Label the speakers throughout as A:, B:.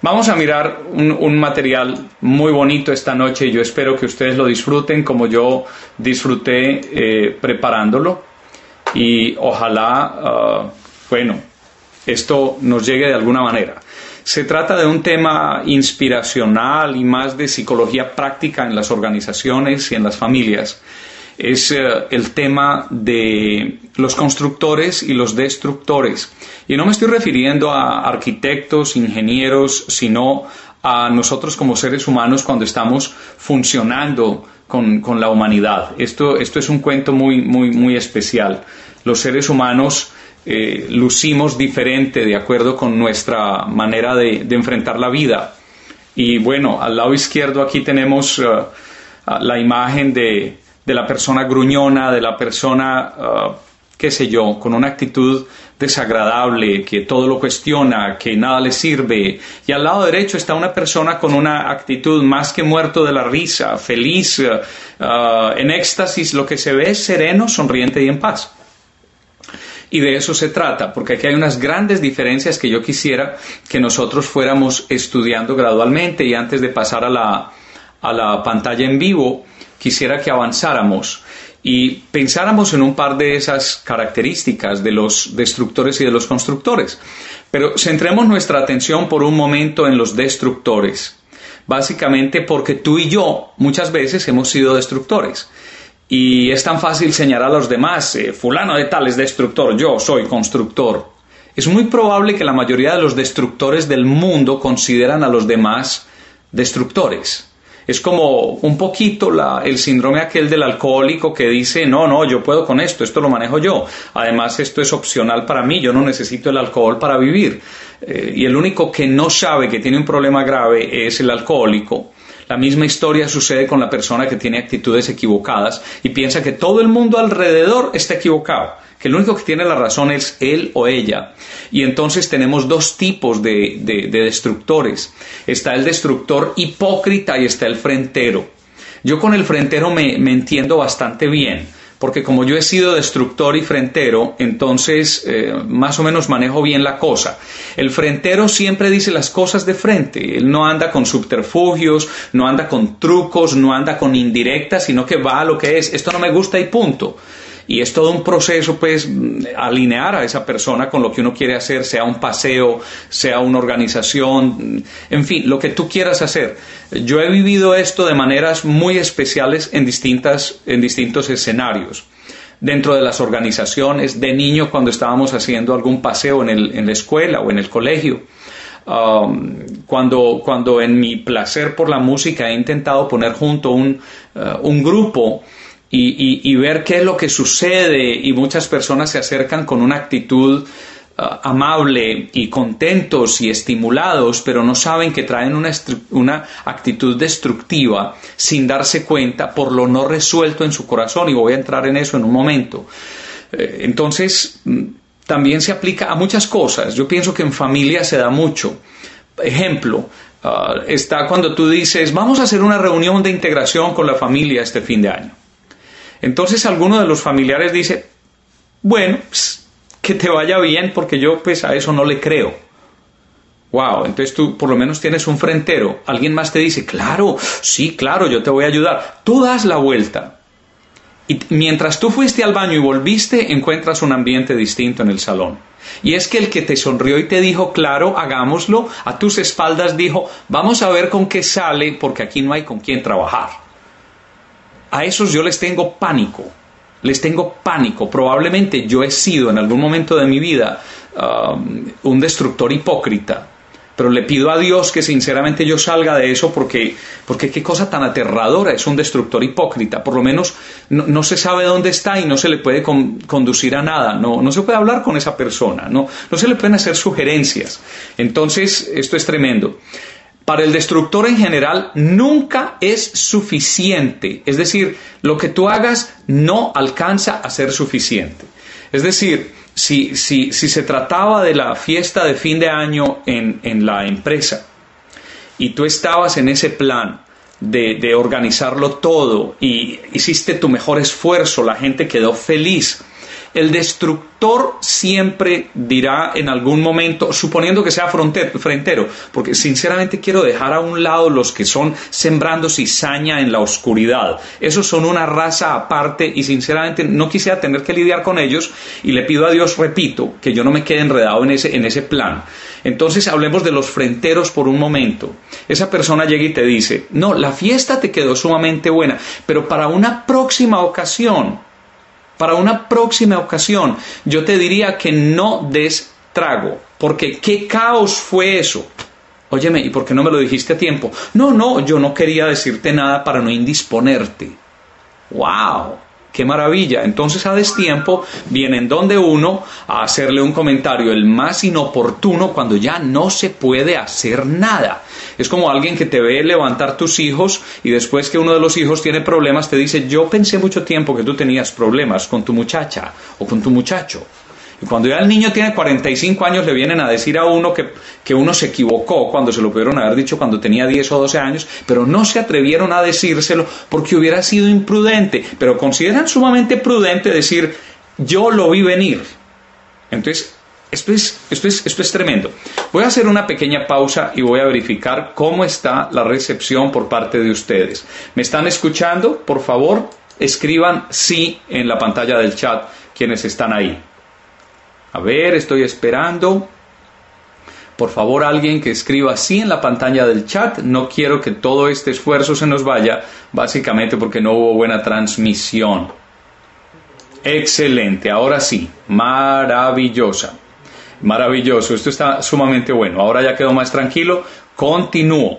A: Vamos a mirar un material muy bonito esta noche y yo espero que ustedes lo disfruten como yo disfruté preparándolo y ojalá, esto nos llegue de alguna manera. Se trata de un tema inspiracional y más de psicología práctica en las organizaciones y en las familias. Es el tema de los constructores y los destructores. Y no me estoy refiriendo a arquitectos, ingenieros, sino a nosotros como seres humanos cuando estamos funcionando con la humanidad. Esto es un cuento muy especial. Los seres humanos lucimos diferente de acuerdo con nuestra manera de enfrentar la vida. Y bueno, al lado izquierdo aquí tenemos la imagen de la persona gruñona, de la persona, con una actitud desagradable, que todo lo cuestiona, que nada le sirve. Y al lado derecho está una persona con una actitud más que muerto de la risa, feliz, en éxtasis. Lo que se ve es sereno, sonriente y en paz. Y de eso se trata, porque aquí hay unas grandes diferencias que yo quisiera que nosotros fuéramos estudiando gradualmente. Y antes de pasar a la pantalla en vivo, quisiera que avanzáramos y pensáramos en un par de esas características de los destructores y de los constructores. Pero centremos nuestra atención por un momento en los destructores. Básicamente porque tú y yo muchas veces hemos sido destructores. Y es tan fácil señalar a los demás, fulano de tal es destructor, yo soy constructor. Es muy probable que la mayoría de los destructores del mundo consideran a los demás destructores. Es como un poquito el síndrome aquel del alcohólico que dice, no, yo puedo con esto lo manejo yo. Además, esto es opcional para mí, yo no necesito el alcohol para vivir. Y el único que no sabe que tiene un problema grave es el alcohólico. La misma historia sucede con la persona que tiene actitudes equivocadas y piensa que todo el mundo alrededor está equivocado, que el único que tiene la razón es él o ella. Y entonces tenemos dos tipos de destructores. Está el destructor hipócrita y está el frentero. Yo con el frentero me entiendo bastante bien, porque como yo he sido destructor y frentero, entonces más o menos manejo bien la cosa. El frentero siempre dice las cosas de frente. Él no anda con subterfugios, no anda con trucos, no anda con indirectas, sino que va a lo que es. Esto no me gusta y punto. Y es todo un proceso, pues, alinear a esa persona con lo que uno quiere hacer, sea un paseo, sea una organización, en fin, lo que tú quieras hacer. Yo he vivido esto de maneras muy especiales en distintos escenarios. Dentro de las organizaciones, de niño cuando estábamos haciendo algún paseo en la escuela o en el colegio. Cuando en mi placer por la música he intentado poner junto un grupo y ver qué es lo que sucede, y muchas personas se acercan con una actitud amable y contentos y estimulados, pero no saben que traen una actitud destructiva sin darse cuenta por lo no resuelto en su corazón, y voy a entrar en eso en un momento. Entonces, también se aplica a muchas cosas. Yo pienso que en familia se da mucho. Ejemplo, está cuando tú dices, vamos a hacer una reunión de integración con la familia este fin de año. Entonces alguno de los familiares dice, bueno, que te vaya bien, porque yo pues a eso no le creo. Wow, entonces tú por lo menos tienes un frentero. Alguien más te dice, claro, sí, claro, yo te voy a ayudar. Tú das la vuelta. Y mientras tú fuiste al baño y volviste, encuentras un ambiente distinto en el salón. Y es que el que te sonrió y te dijo, claro, hagámoslo, a tus espaldas dijo, vamos a ver con qué sale, porque aquí no hay con quién trabajar. A esos yo les tengo pánico. Probablemente yo he sido en algún momento de mi vida un destructor hipócrita. Pero le pido a Dios que sinceramente yo salga de eso, porque qué cosa tan aterradora es un destructor hipócrita. Por lo menos no se sabe dónde está y no se le puede conducir a nada. No se puede hablar con esa persona. No se le pueden hacer sugerencias. Entonces, esto es tremendo. Para el destructor en general nunca es suficiente. Es decir, lo que tú hagas no alcanza a ser suficiente. Es decir, si se trataba de la fiesta de fin de año en la empresa y tú estabas en ese plan de organizarlo todo y hiciste tu mejor esfuerzo, la gente quedó feliz El destructor siempre dirá en algún momento, suponiendo que sea frentero, porque sinceramente quiero dejar a un lado los que son sembrando cizaña en la oscuridad. Esos son una raza aparte y sinceramente no quisiera tener que lidiar con ellos y le pido a Dios, repito, que yo no me quede enredado en ese plan. Entonces hablemos de los frenteros por un momento. Esa persona llega y te dice, no, la fiesta te quedó sumamente buena, pero para una próxima ocasión, yo te diría que no des trago, porque ¿qué caos fue eso? Óyeme, ¿y por qué no me lo dijiste a tiempo? No, yo no quería decirte nada para no indisponerte. ¡Wow! ¡Qué maravilla! Entonces a destiempo vienen donde uno a hacerle un comentario el más inoportuno cuando ya no se puede hacer nada. Es como alguien que te ve levantar tus hijos y después que uno de los hijos tiene problemas te dice, yo pensé mucho tiempo que tú tenías problemas con tu muchacha o con tu muchacho. Y cuando ya el niño tiene 45 años le vienen a decir a uno que uno se equivocó cuando se lo pudieron haber dicho cuando tenía 10 o 12 años, pero no se atrevieron a decírselo porque hubiera sido imprudente. Pero consideran sumamente prudente decir, yo lo vi venir. Entonces, esto es tremendo. Voy a hacer una pequeña pausa y voy a verificar cómo está la recepción por parte de ustedes. ¿Me están escuchando? Por favor, escriban sí en la pantalla del chat quienes están ahí. A ver, estoy esperando. Por favor, alguien que escriba sí en la pantalla del chat. No quiero que todo este esfuerzo se nos vaya, básicamente porque no hubo buena transmisión. Excelente, ahora sí, maravilloso, esto está sumamente bueno. Ahora ya quedo más tranquilo, continúo.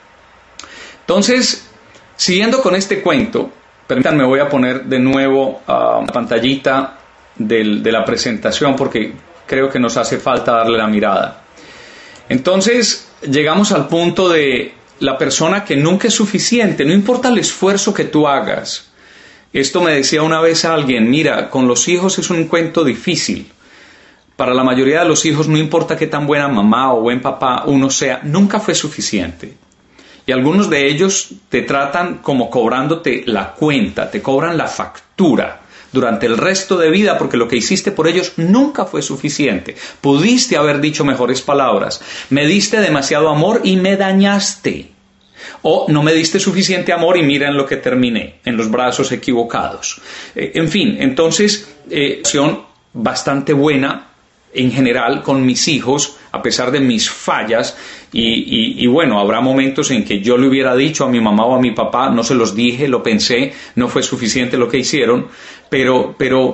A: Entonces, siguiendo con este cuento, permítanme, voy a poner de nuevo la pantallita de la presentación porque creo que nos hace falta darle la mirada. Entonces llegamos al punto de la persona que nunca es suficiente, no importa el esfuerzo que tú hagas. Esto me decía una vez alguien, mira, con los hijos es un cuento difícil. Para la mayoría de los hijos no importa qué tan buena mamá o buen papá uno sea, nunca fue suficiente. Y algunos de ellos te tratan como cobrándote la cuenta, te cobran la factura durante el resto de vida porque lo que hiciste por ellos nunca fue suficiente. Pudiste haber dicho mejores palabras. Me diste demasiado amor y me dañaste. O no me diste suficiente amor y mira en lo que terminé, en los brazos equivocados. En fin, entonces, acción bastante buena en general con mis hijos, a pesar de mis fallas, y bueno, habrá momentos en que yo le hubiera dicho a mi mamá o a mi papá, no se los dije, lo pensé, no fue suficiente lo que hicieron, pero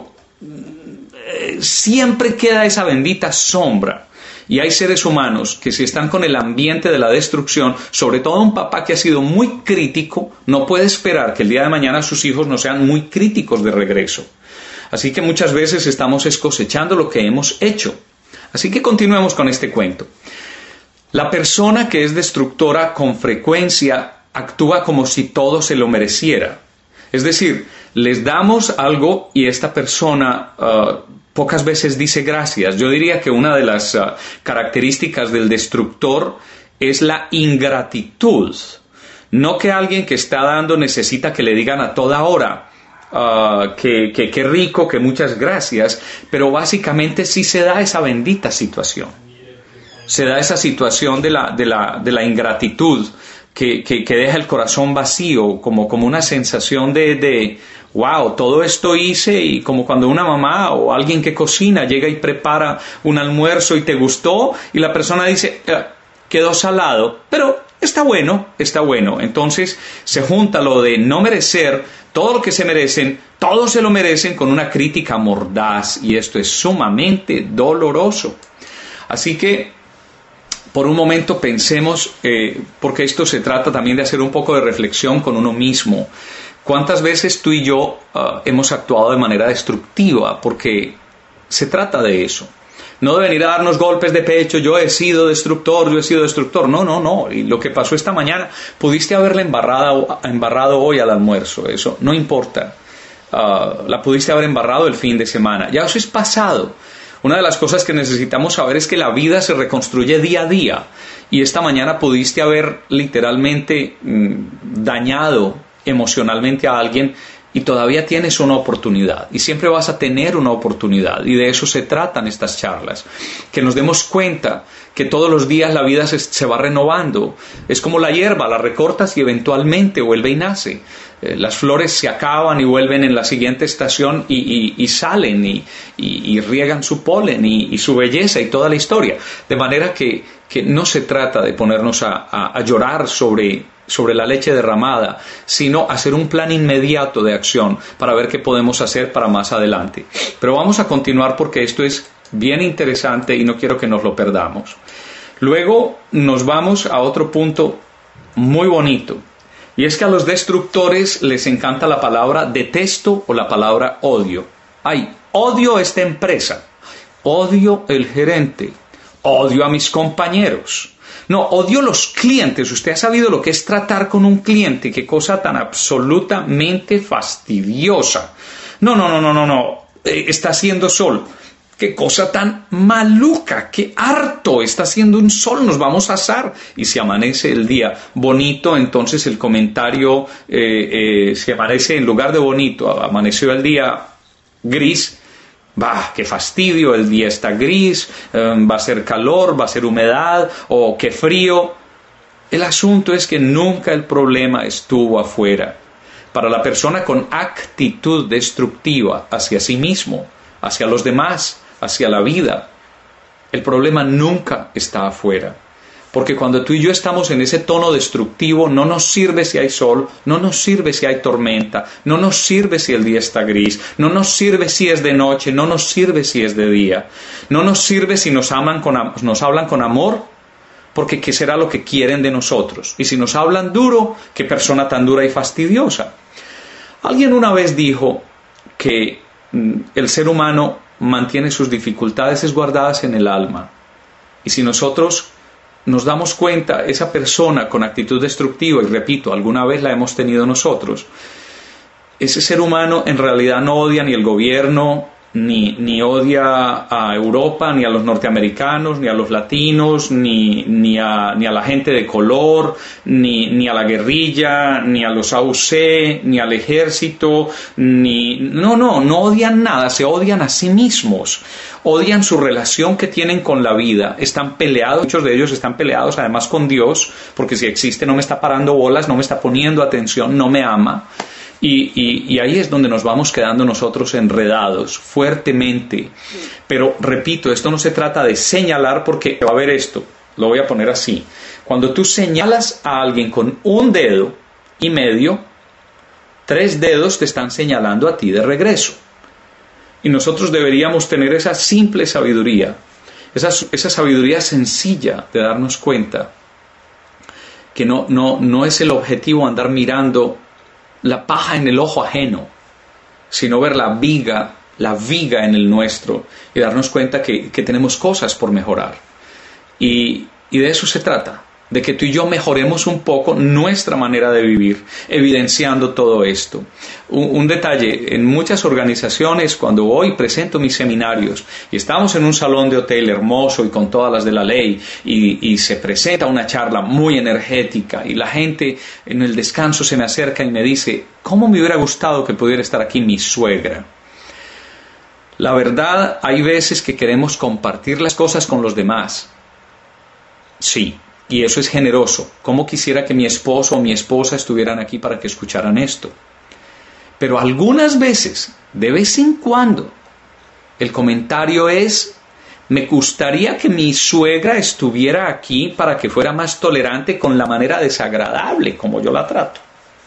A: siempre queda esa bendita sombra. Y hay seres humanos que si están con el ambiente de la destrucción, sobre todo un papá que ha sido muy crítico, no puede esperar que el día de mañana sus hijos no sean muy críticos de regreso. Así que muchas veces estamos cosechando lo que hemos hecho. Así que continuemos con este cuento. La persona que es destructora con frecuencia actúa como si todo se lo mereciera. Es decir, les damos algo y esta persona pocas veces dice gracias. Yo diría que una de las características del destructor es la ingratitud. No que alguien que está dando necesita que le digan a toda hora que rico, que muchas gracias, pero básicamente sí se da esa bendita situación. Se da esa situación de la ingratitud que deja el corazón vacío, como una sensación de wow, todo esto hice, y como cuando una mamá o alguien que cocina llega y prepara un almuerzo y te gustó y la persona dice, quedó salado, pero está bueno. Entonces se junta lo de no merecer todo lo que se merecen, todos se lo merecen, con una crítica mordaz, y esto es sumamente doloroso. Así que por un momento pensemos, porque esto se trata también de hacer un poco de reflexión con uno mismo. ¿Cuántas veces tú y yo hemos actuado de manera destructiva? Porque se trata de eso. No de venir a darnos golpes de pecho, yo he sido destructor. No. Y lo que pasó esta mañana, pudiste haberla embarrado hoy al almuerzo, eso no importa. La pudiste haber embarrado el fin de semana. Ya eso es pasado. Una de las cosas que necesitamos saber es que la vida se reconstruye día a día. Y esta mañana pudiste haber literalmente dañado emocionalmente a alguien y todavía tienes una oportunidad y siempre vas a tener una oportunidad, y de eso se tratan estas charlas, que nos demos cuenta que todos los días la vida se va renovando. Es como la hierba, la recortas y eventualmente vuelve y nace. Las flores se acaban y vuelven en la siguiente estación y salen y riegan su polen y su belleza y toda la historia. De manera que no se trata de ponernos a llorar sobre la leche derramada, sino hacer un plan inmediato de acción para ver qué podemos hacer para más adelante. Pero vamos a continuar porque esto es bien interesante y no quiero que nos lo perdamos. Luego nos vamos a otro punto muy bonito, y es que a los destructores les encanta la palabra detesto o la palabra odio. Ay, odio esta empresa, odio el gerente, odio a mis compañeros. No, odio los clientes. Usted ha sabido lo que es tratar con un cliente. Qué cosa tan absolutamente fastidiosa. No. Está haciendo sol. Qué cosa tan maluca. Qué harto. Está haciendo un sol. Nos vamos a asar. Y si amanece el día bonito, entonces el comentario, si amanece en lugar de bonito, amaneció el día gris, bah, qué fastidio, el día está gris, va a ser calor, va a ser humedad, o qué frío. El asunto es que nunca el problema estuvo afuera. Para la persona con actitud destructiva hacia sí mismo, hacia los demás, hacia la vida, el problema nunca está afuera. Porque cuando tú y yo estamos en ese tono destructivo, no nos sirve si hay sol, no nos sirve si hay tormenta, no nos sirve si el día está gris, no nos sirve si es de noche, no nos sirve si es de día, no nos sirve si nos hablan con amor, porque ¿qué será lo que quieren de nosotros? Y si nos hablan duro, ¿qué persona tan dura y fastidiosa? Alguien una vez dijo que el ser humano mantiene sus dificultades guardadas en el alma. Y si nosotros nos damos cuenta, esa persona con actitud destructiva, y repito, alguna vez la hemos tenido nosotros, ese ser humano en realidad no odia ni el gobierno, ni odia a Europa, ni a los norteamericanos, ni a los latinos, ni a la gente de color, ni a la guerrilla, ni a los AUC, ni al ejército, no odian nada, se odian a sí mismos. Odian su relación que tienen con la vida, están peleados, muchos de ellos están peleados además con Dios, porque si existe no me está parando bolas, no me está poniendo atención, no me ama. Y ahí es donde nos vamos quedando nosotros enredados fuertemente. Pero repito, esto no se trata de señalar, porque va a haber esto, lo voy a poner así. Cuando tú señalas a alguien con un dedo y medio, 3 dedos te están señalando a ti de regreso. Y nosotros deberíamos tener esa simple sabiduría, esa sabiduría sencilla de darnos cuenta que no es el objetivo andar mirando la paja en el ojo ajeno, sino ver la viga en el nuestro y darnos cuenta que tenemos cosas por mejorar. Y de eso se trata, de que tú y yo mejoremos un poco nuestra manera de vivir, evidenciando todo esto. Un detalle, en muchas organizaciones, cuando voy y presento mis seminarios, y estamos en un salón de hotel hermoso y con todas las de la ley, y se presenta una charla muy energética, y la gente en el descanso se me acerca y me dice, ¿cómo me hubiera gustado que pudiera estar aquí mi suegra? La verdad, hay veces que queremos compartir las cosas con los demás. Sí. Y eso es generoso. ¿Cómo quisiera que mi esposo o mi esposa estuvieran aquí para que escucharan esto? Pero algunas veces, de vez en cuando, el comentario es, me gustaría que mi suegra estuviera aquí para que fuera más tolerante con la manera desagradable como yo la trato.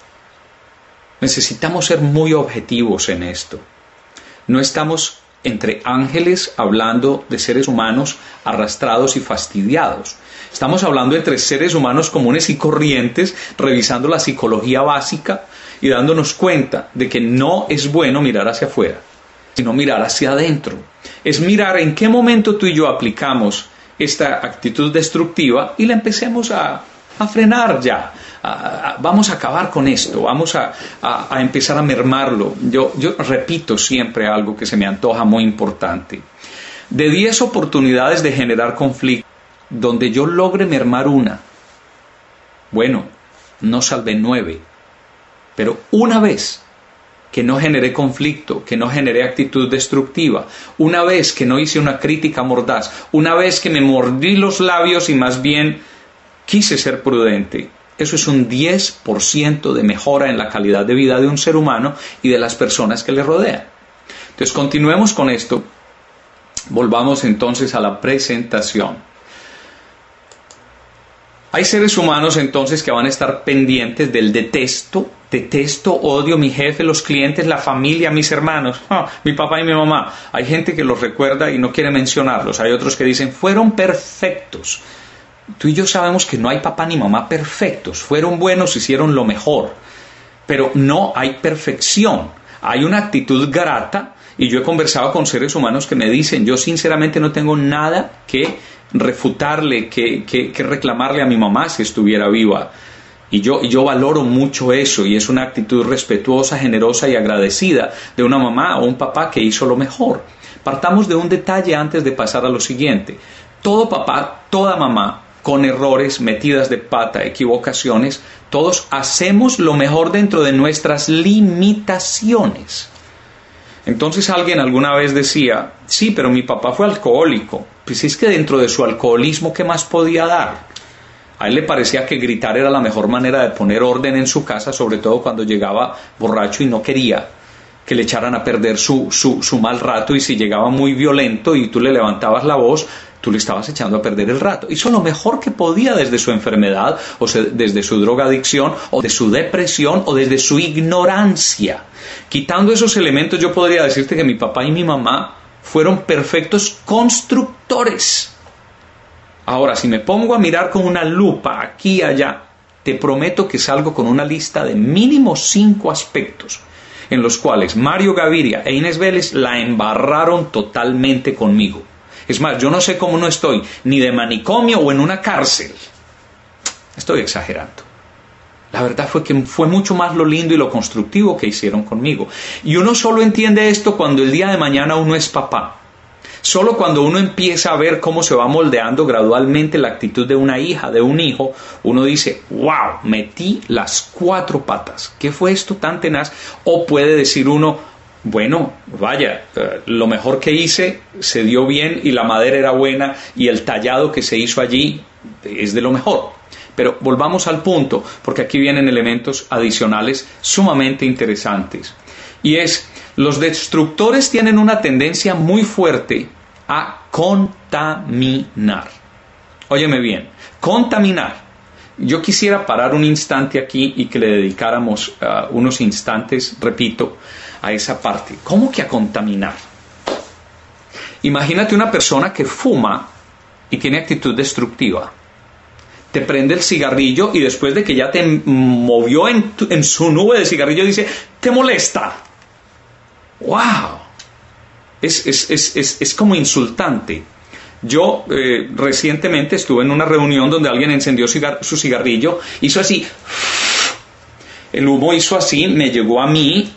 A: Necesitamos ser muy objetivos en esto. No estamos entre ángeles hablando de seres humanos arrastrados y fastidiados. Estamos hablando entre seres humanos comunes y corrientes, revisando la psicología básica y dándonos cuenta de que no es bueno mirar hacia afuera, sino mirar hacia adentro. Es mirar en qué momento tú y yo aplicamos esta actitud destructiva y la empecemos a frenar ya. Vamos a acabar con esto, vamos a empezar a mermarlo. Yo repito siempre algo que se me antoja muy importante. De 10 oportunidades de generar conflicto, donde yo logre mermar una, bueno, no salvé 9, pero una vez que no generé conflicto, que no generé actitud destructiva, una vez que no hice una crítica mordaz, una vez que me mordí los labios y más bien quise ser prudente, eso es un 10% de mejora en la calidad de vida de un ser humano y de las personas que le rodean. Entonces, continuemos con esto. Volvamos entonces a la presentación. Hay seres humanos entonces que van a estar pendientes del detesto, odio, mi jefe, los clientes, la familia, mis hermanos, mi papá y mi mamá. Hay gente que los recuerda y no quiere mencionarlos. Hay otros que dicen, fueron perfectos. Tú y yo sabemos que no hay papá ni mamá perfectos. Fueron buenos, hicieron lo mejor. Pero no hay perfección. Hay una actitud grata. Y yo he conversado con seres humanos que me dicen, yo sinceramente no tengo nada que refutarle, que reclamarle a mi mamá si estuviera viva. Y yo valoro mucho eso, y es una actitud respetuosa, generosa y agradecida de una mamá o un papá que hizo lo mejor. Partamos de un detalle antes de pasar a lo siguiente. Todo papá, toda mamá, con errores, metidas de pata, equivocaciones, todos hacemos lo mejor dentro de nuestras limitaciones. Entonces alguien alguna vez decía, sí, pero mi papá fue alcohólico. Pues es que dentro de su alcoholismo, ¿qué más podía dar? A él le parecía que gritar era la mejor manera de poner orden en su casa, sobre todo cuando llegaba borracho y no quería que le echaran a perder su mal rato, y si llegaba muy violento y tú le levantabas la voz, tú le estabas echando a perder el rato. Hizo lo mejor que podía desde su enfermedad, o sea, desde su drogadicción, o de su depresión, o desde su ignorancia. Quitando esos elementos, yo podría decirte que mi papá y mi mamá fueron perfectos constructores. Ahora, si me pongo a mirar con una lupa aquí y allá, te prometo que salgo con una lista de mínimo 5 aspectos en los cuales Mario Gaviria e Inés Vélez la embarraron totalmente conmigo. Es más, yo no sé cómo no estoy ni de manicomio o en una cárcel. Estoy exagerando. La verdad fue que fue mucho más lo lindo y lo constructivo que hicieron conmigo. Y uno solo entiende esto cuando el día de mañana uno es papá. Solo cuando uno empieza a ver cómo se va moldeando gradualmente la actitud de una hija, de un hijo, uno dice, wow, metí las 4 patas. ¿Qué fue esto tan tenaz? O puede decir uno, bueno, vaya, lo mejor que hice se dio bien y la madera era buena y el tallado que se hizo allí es de lo mejor. Pero volvamos al punto, porque aquí vienen elementos adicionales sumamente interesantes. Y es, los destructores tienen una tendencia muy fuerte a contaminar. Óyeme bien, contaminar. Yo quisiera parar un instante aquí y que le dedicáramos unos instantes, repito, a esa parte. ¿Cómo que a contaminar? Imagínate una persona que fuma y tiene actitud destructiva. Te prende el cigarrillo y después de que ya te movió en su nube de cigarrillo dice, ¿te molesta? ¡Wow! Es como insultante. Yo recientemente estuve en una reunión donde alguien encendió su cigarrillo, hizo así, el humo hizo así, me llegó a mí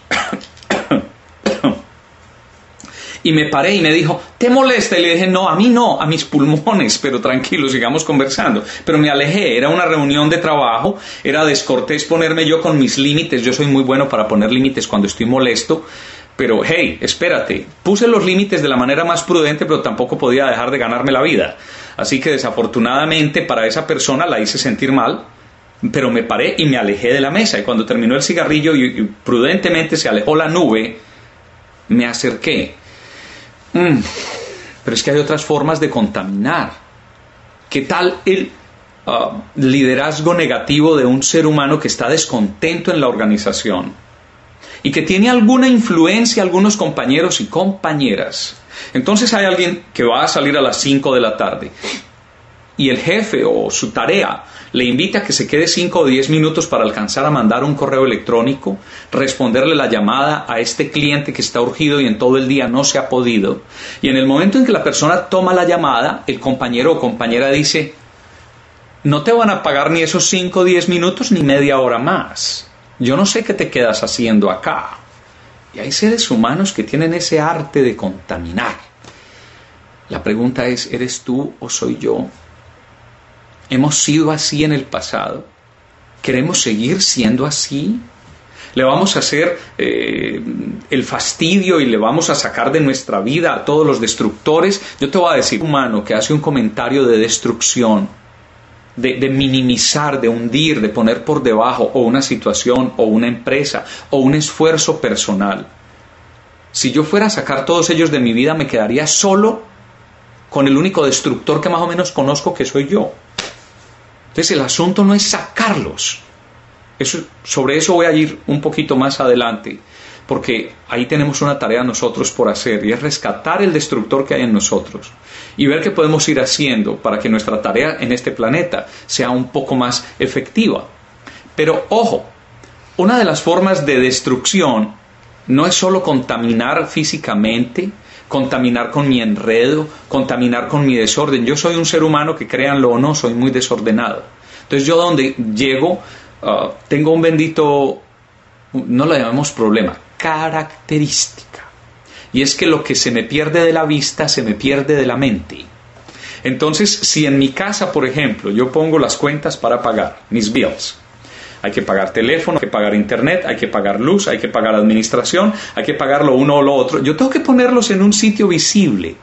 A: y me paré y me dijo, ¿te molesta? Y le dije, no, a mí no, a mis pulmones, pero tranquilo, sigamos conversando. Pero me alejé, era una reunión de trabajo, era descortés ponerme yo con mis límites, yo soy muy bueno para poner límites cuando estoy molesto. Pero, hey, espérate, puse los límites de la manera más prudente, pero tampoco podía dejar de ganarme la vida. Así que desafortunadamente para esa persona la hice sentir mal, pero me paré y me alejé de la mesa. Y cuando terminó el cigarrillo y prudentemente se alejó la nube, me acerqué. Pero es que hay otras formas de contaminar. ¿Qué tal el liderazgo negativo de un ser humano que está descontento en la organización y que tiene alguna influencia, algunos compañeros y compañeras? Entonces hay alguien que va a salir a las 5 de la tarde y el jefe o su tarea le invita a que se quede 5 o 10 minutos para alcanzar a mandar un correo electrónico, responderle la llamada a este cliente que está urgido y en todo el día no se ha podido. Y en el momento en que la persona toma la llamada, el compañero o compañera dice, no te van a pagar ni esos 5 o 10 minutos ni media hora más. Yo no sé qué te quedas haciendo acá. Y hay seres humanos que tienen ese arte de contaminar. La pregunta es, ¿eres tú o soy yo? ¿Hemos sido así en el pasado? ¿Queremos seguir siendo así? le vamos a hacer el fastidio y le vamos a sacar de nuestra vida a todos los destructores. Yo te voy a decir, un humano que hace un comentario de destrucción, de minimizar, de hundir, de poner por debajo o una situación o una empresa o un esfuerzo personal. Si yo fuera a sacar todos ellos de mi vida, me quedaría solo con el único destructor que más o menos conozco, que soy yo. Entonces el asunto no es sacarlos. Sobre eso voy a ir un poquito más adelante, porque ahí tenemos una tarea nosotros por hacer, y es rescatar el destructor que hay en nosotros y ver qué podemos ir haciendo para que nuestra tarea en este planeta sea un poco más efectiva. Pero ojo, una de las formas de destrucción no es solo contaminar físicamente, contaminar con mi enredo, contaminar con mi desorden. Yo soy un ser humano que, créanlo o no, soy muy desordenado. Entonces yo donde llego, tengo un bendito, no lo llamemos problema, característica. Y es que lo que se me pierde de la vista, se me pierde de la mente. Entonces, si en mi casa, por ejemplo, yo pongo las cuentas para pagar, mis bills, hay que pagar teléfono, hay que pagar internet, hay que pagar luz, hay que pagar administración, hay que pagar lo uno o lo otro. Yo tengo que ponerlos en un sitio visible.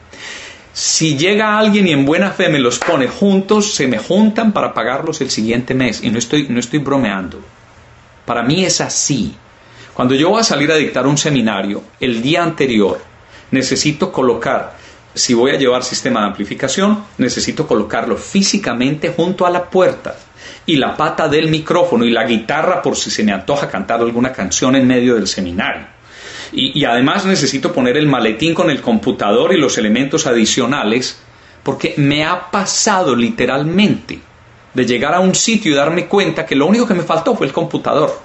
A: Si llega alguien y en buena fe me los pone juntos, se me juntan para pagarlos el siguiente mes. Y no estoy bromeando. Para mí es así. Cuando yo voy a salir a dictar un seminario, el día anterior necesito colocar, si voy a llevar sistema de amplificación, necesito colocarlo físicamente junto a la puerta. Y la pata del micrófono y la guitarra por si se me antoja cantar alguna canción en medio del seminario. Y además necesito poner el maletín con el computador y los elementos adicionales, porque me ha pasado literalmente de llegar a un sitio y darme cuenta que lo único que me faltó fue el computador.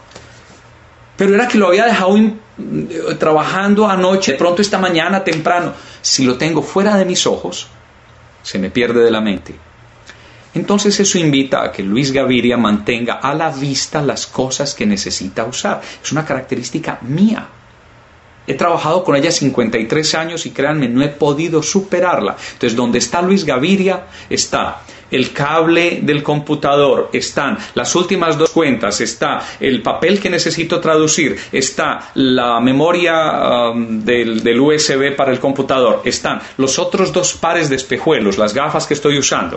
A: Pero era que lo había dejado trabajando anoche, de pronto esta mañana temprano. Si lo tengo fuera de mis ojos, se me pierde de la mente. Entonces eso invita a que Luis Gaviria mantenga a la vista las cosas que necesita usar. Es una característica mía. He trabajado con ella 53 años y créanme, no he podido superarla. Entonces, donde está Luis Gaviria, está el cable del computador, están las últimas dos cuentas, está el papel que necesito traducir, está la memoria del USB para el computador, están los otros dos pares de espejuelos, las gafas que estoy usando.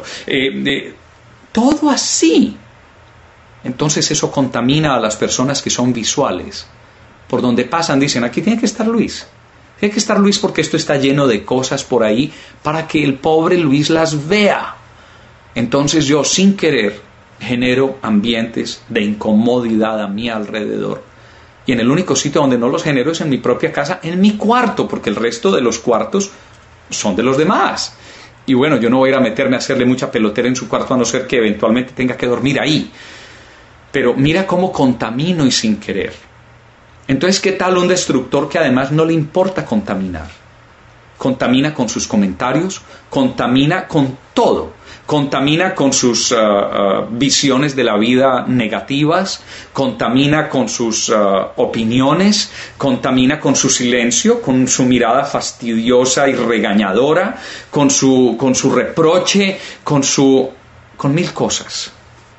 A: Todo así. Entonces eso contamina a las personas que son visuales. Por donde pasan dicen, aquí tiene que estar Luis. Tiene que estar Luis porque esto está lleno de cosas por ahí para que el pobre Luis las vea. Entonces yo, sin querer, genero ambientes de incomodidad a mi alrededor. Y en el único sitio donde no los genero es en mi propia casa, en mi cuarto, porque el resto de los cuartos son de los demás. Y bueno, yo no voy a ir a meterme a hacerle mucha pelotera en su cuarto, a no ser que eventualmente tenga que dormir ahí. Pero mira cómo contamino y sin querer. Entonces, ¿qué tal un destructor que además no le importa contaminar? Contamina con sus comentarios, contamina con todo. Contamina con sus visiones de la vida negativas, contamina con sus opiniones, contamina con su silencio, con su mirada fastidiosa y regañadora, con su reproche, con mil cosas.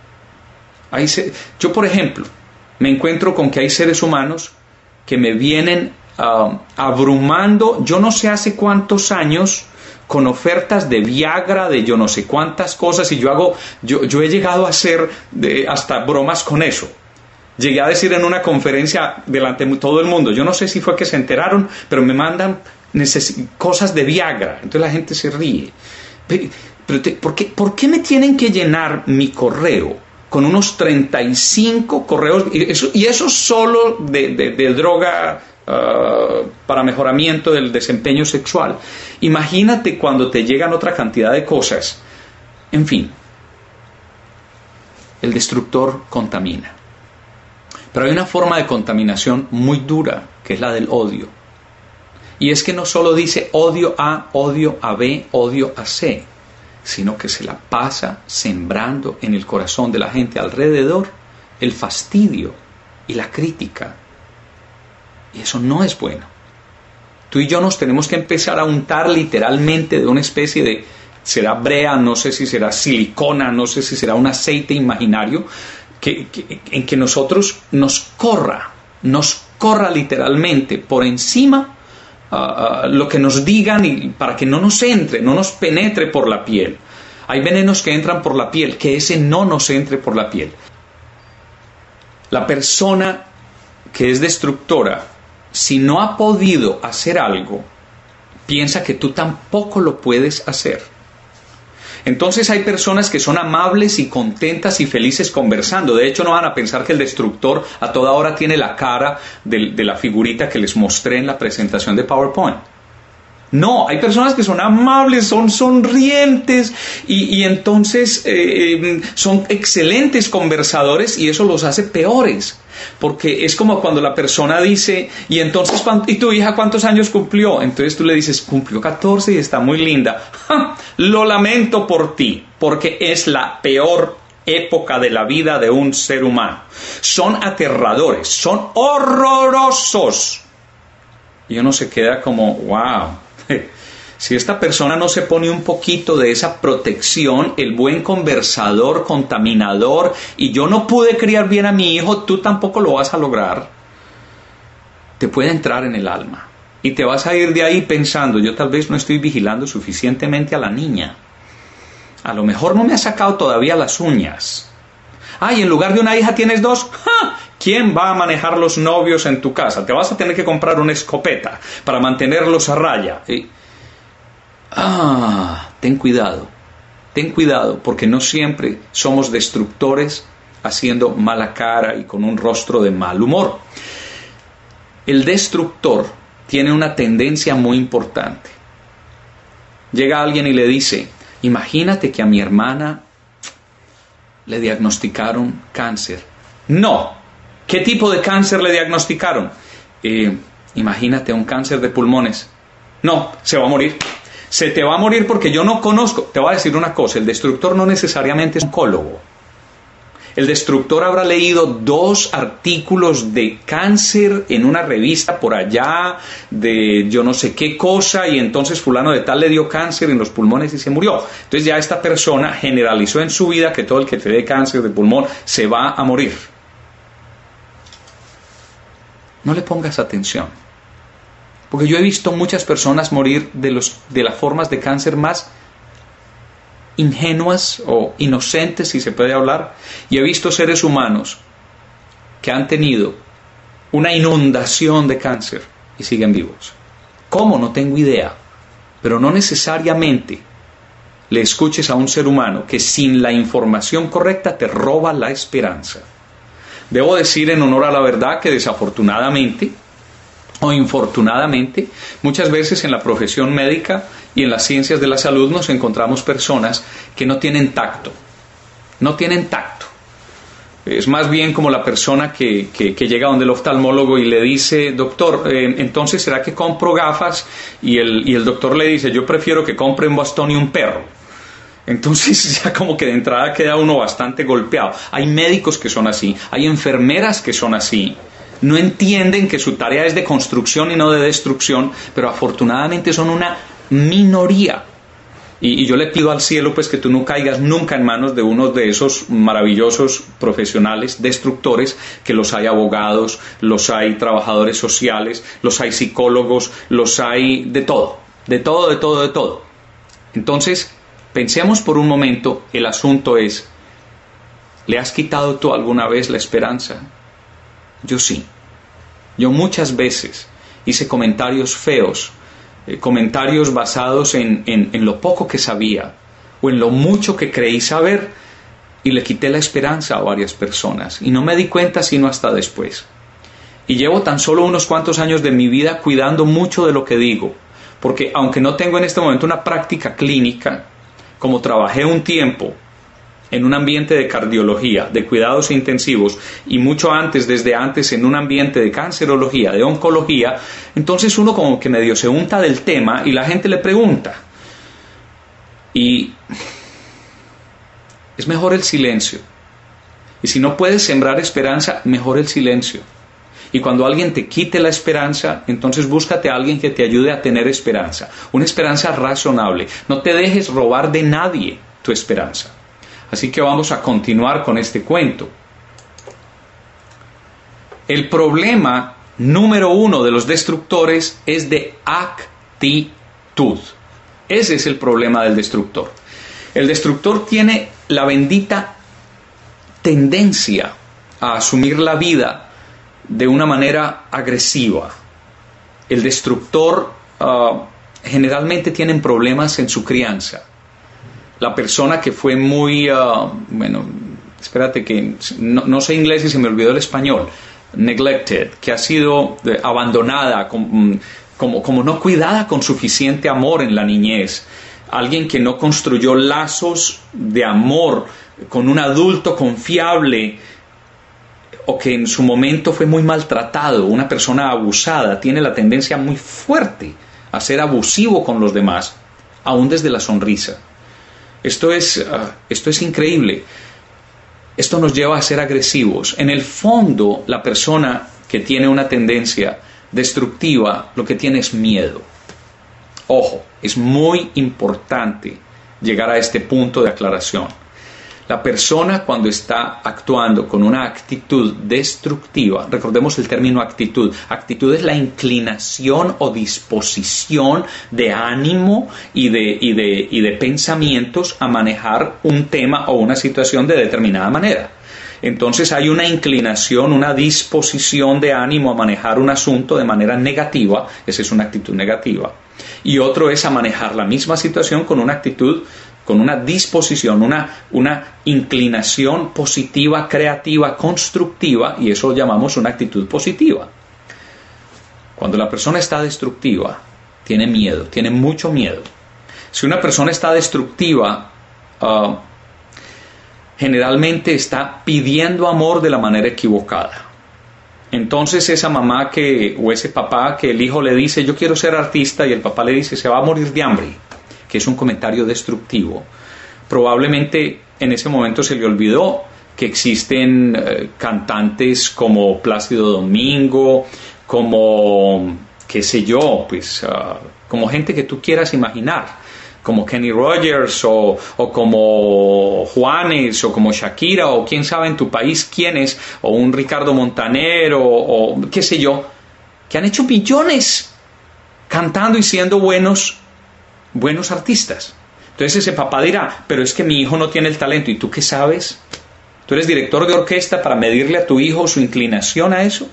A: Yo, por ejemplo, me encuentro con que hay seres humanos que me vienen abrumando, yo no sé hace cuántos años, con ofertas de Viagra, de yo no sé cuántas cosas, y yo he llegado a hacer hasta bromas con eso. Llegué a decir en una conferencia delante de todo el mundo, yo no sé si fue que se enteraron, pero me mandan cosas de Viagra. Entonces la gente se ríe. ¿Por qué me tienen que llenar mi correo con unos 35 correos, y eso solo de droga para mejoramiento del desempeño sexual? Imagínate cuando te llegan otra cantidad de cosas. En fin, el destructor contamina. Pero hay una forma de contaminación muy dura, que es la del odio. Y es que no solo dice odio a B, odio a C, sino que se la pasa sembrando en el corazón de la gente alrededor el fastidio y la crítica. Y eso no es bueno. Tú y yo nos tenemos que empezar a untar literalmente de una especie de, será brea, no sé si será silicona, no sé si será un aceite imaginario, en que nosotros nos corra nos corra literalmente por encima lo que nos digan, y para que no nos entre, no nos penetre por la piel. Hay venenos que entran por la piel, que ese no nos entre por la piel. La persona que es destructora, si no ha podido hacer algo, piensa que tú tampoco lo puedes hacer. Entonces hay personas que son amables y contentas y felices conversando. De hecho, no van a pensar que el destructor a toda hora tiene la cara de la figurita que les mostré en la presentación de PowerPoint. No, hay personas que son amables, son sonrientes y entonces son excelentes conversadores, y eso los hace peores. Porque es como cuando la persona dice, y entonces, ¿y tu hija cuántos años cumplió? Entonces tú le dices, cumplió 14 y está muy linda. ¡Ja! Lo lamento por ti, porque es la peor época de la vida de un ser humano. Son aterradores, son horrorosos. Y uno se queda como, wow. Si esta persona no se pone un poquito de esa protección, el buen conversador, contaminador, y yo no pude criar bien a mi hijo, tú tampoco lo vas a lograr, te puede entrar en el alma. Y te vas a ir de ahí pensando, yo tal vez no estoy vigilando suficientemente a la niña. A lo mejor no me ha sacado todavía las uñas. Y en lugar de una hija tienes dos. ¡Ja! ¿Quién va a manejar los novios en tu casa? Te vas a tener que comprar una escopeta para mantenerlos a raya. Ten cuidado, porque no siempre somos destructores haciendo mala cara y con un rostro de mal humor. El destructor tiene una tendencia muy importante. Llega alguien y le dice, imagínate que a mi hermana le diagnosticaron cáncer. No. ¿Qué tipo de cáncer le diagnosticaron? Imagínate un cáncer de pulmones. No, se va a morir. Se te va a morir porque yo no conozco. Te voy a decir una cosa, el destructor no necesariamente es oncólogo. El destructor habrá leído 2 artículos de cáncer en una revista por allá, de yo no sé qué cosa, y entonces fulano de tal le dio cáncer en los pulmones y se murió. Entonces ya esta persona generalizó en su vida que todo el que te dé cáncer de pulmón se va a morir. No le pongas atención, porque yo he visto muchas personas morir de las formas de cáncer más ingenuas o inocentes, si se puede hablar, y he visto seres humanos que han tenido una inundación de cáncer y siguen vivos. ¿Cómo? No tengo idea, pero no necesariamente le escuches a un ser humano que sin la información correcta te roba la esperanza. Debo decir en honor a la verdad que desafortunadamente o infortunadamente, muchas veces en la profesión médica y en las ciencias de la salud nos encontramos personas que no tienen tacto. No tienen tacto. Es más bien como la persona que llega donde el oftalmólogo y le dice, doctor, entonces ¿será que compro gafas? Y el doctor le dice, yo prefiero que compre un bastón y un perro. Entonces ya como que de entrada queda uno bastante golpeado. Hay médicos que son así, hay enfermeras que son así. No entienden que su tarea es de construcción y no de destrucción, pero afortunadamente son una minoría. Y yo le pido al cielo pues que tú no caigas nunca en manos de uno de esos maravillosos profesionales destructores, que los hay abogados, los hay trabajadores sociales, los hay psicólogos, los hay de todo. Entonces, pensemos por un momento, el asunto es, ¿le has quitado tú alguna vez la esperanza? Yo sí. Yo muchas veces hice comentarios feos, comentarios basados en lo poco que sabía o en lo mucho que creí saber, y le quité la esperanza a varias personas y no me di cuenta sino hasta después. Y llevo tan solo unos cuantos años de mi vida cuidando mucho de lo que digo, porque aunque no tengo en este momento una práctica clínica, como trabajé un tiempo en un ambiente de cardiología, de cuidados intensivos, y mucho antes, desde antes, en un ambiente de cancerología, de oncología, entonces uno como que medio se unta del tema y la gente le pregunta. Y es mejor el silencio. Y si no puedes sembrar esperanza, mejor el silencio. Y cuando alguien te quite la esperanza, entonces búscate a alguien que te ayude a tener esperanza. Una esperanza razonable. No te dejes robar de nadie tu esperanza. Así que vamos a continuar con este cuento. El problema número uno de los destructores es de actitud. Ese es el problema del destructor. El destructor tiene la bendita tendencia a asumir la vida de una manera agresiva. El destructor generalmente tiene problemas en su crianza. La persona que fue muy, espérate que no sé inglés y se me olvidó el español, neglected, que ha sido abandonada, como no cuidada con suficiente amor en la niñez, alguien que no construyó lazos de amor con un adulto confiable, o que en su momento fue muy maltratado, una persona abusada, tiene la tendencia muy fuerte a ser abusivo con los demás, aún desde la sonrisa. Esto es increíble. Esto nos lleva a ser agresivos. En el fondo, la persona que tiene una tendencia destructiva, lo que tiene es miedo. Ojo, es muy importante llegar a este punto de aclaración. La persona, cuando está actuando con una actitud destructiva, recordemos el término actitud. Actitud es la inclinación o disposición de ánimo y de pensamientos a manejar un tema o una situación de determinada manera. Entonces hay una inclinación, una disposición de ánimo a manejar un asunto de manera negativa. Esa es una actitud negativa. Y otro es a manejar la misma situación con una actitud, con una disposición, una inclinación positiva, creativa, constructiva, y eso lo llamamos una actitud positiva. Cuando la persona está destructiva, tiene miedo, tiene mucho miedo. Si una persona está destructiva, generalmente está pidiendo amor de la manera equivocada. Entonces esa mamá o ese papá que el hijo le dice, yo quiero ser artista, y el papá le dice, se va a morir de hambre, que es un comentario destructivo. Probablemente en ese momento se le olvidó que existen cantantes como Plácido Domingo, como, qué sé yo, como gente que tú quieras imaginar, como Kenny Rogers o como Juanes o como Shakira o quién sabe en tu país quiénes, o un Ricardo Montaner o qué sé yo, que han hecho millones cantando y siendo buenos artistas. Entonces ese papá dirá, pero es que mi hijo no tiene el talento. ¿Y tú qué sabes? ¿Tú eres director de orquesta para medirle a tu hijo su inclinación a eso?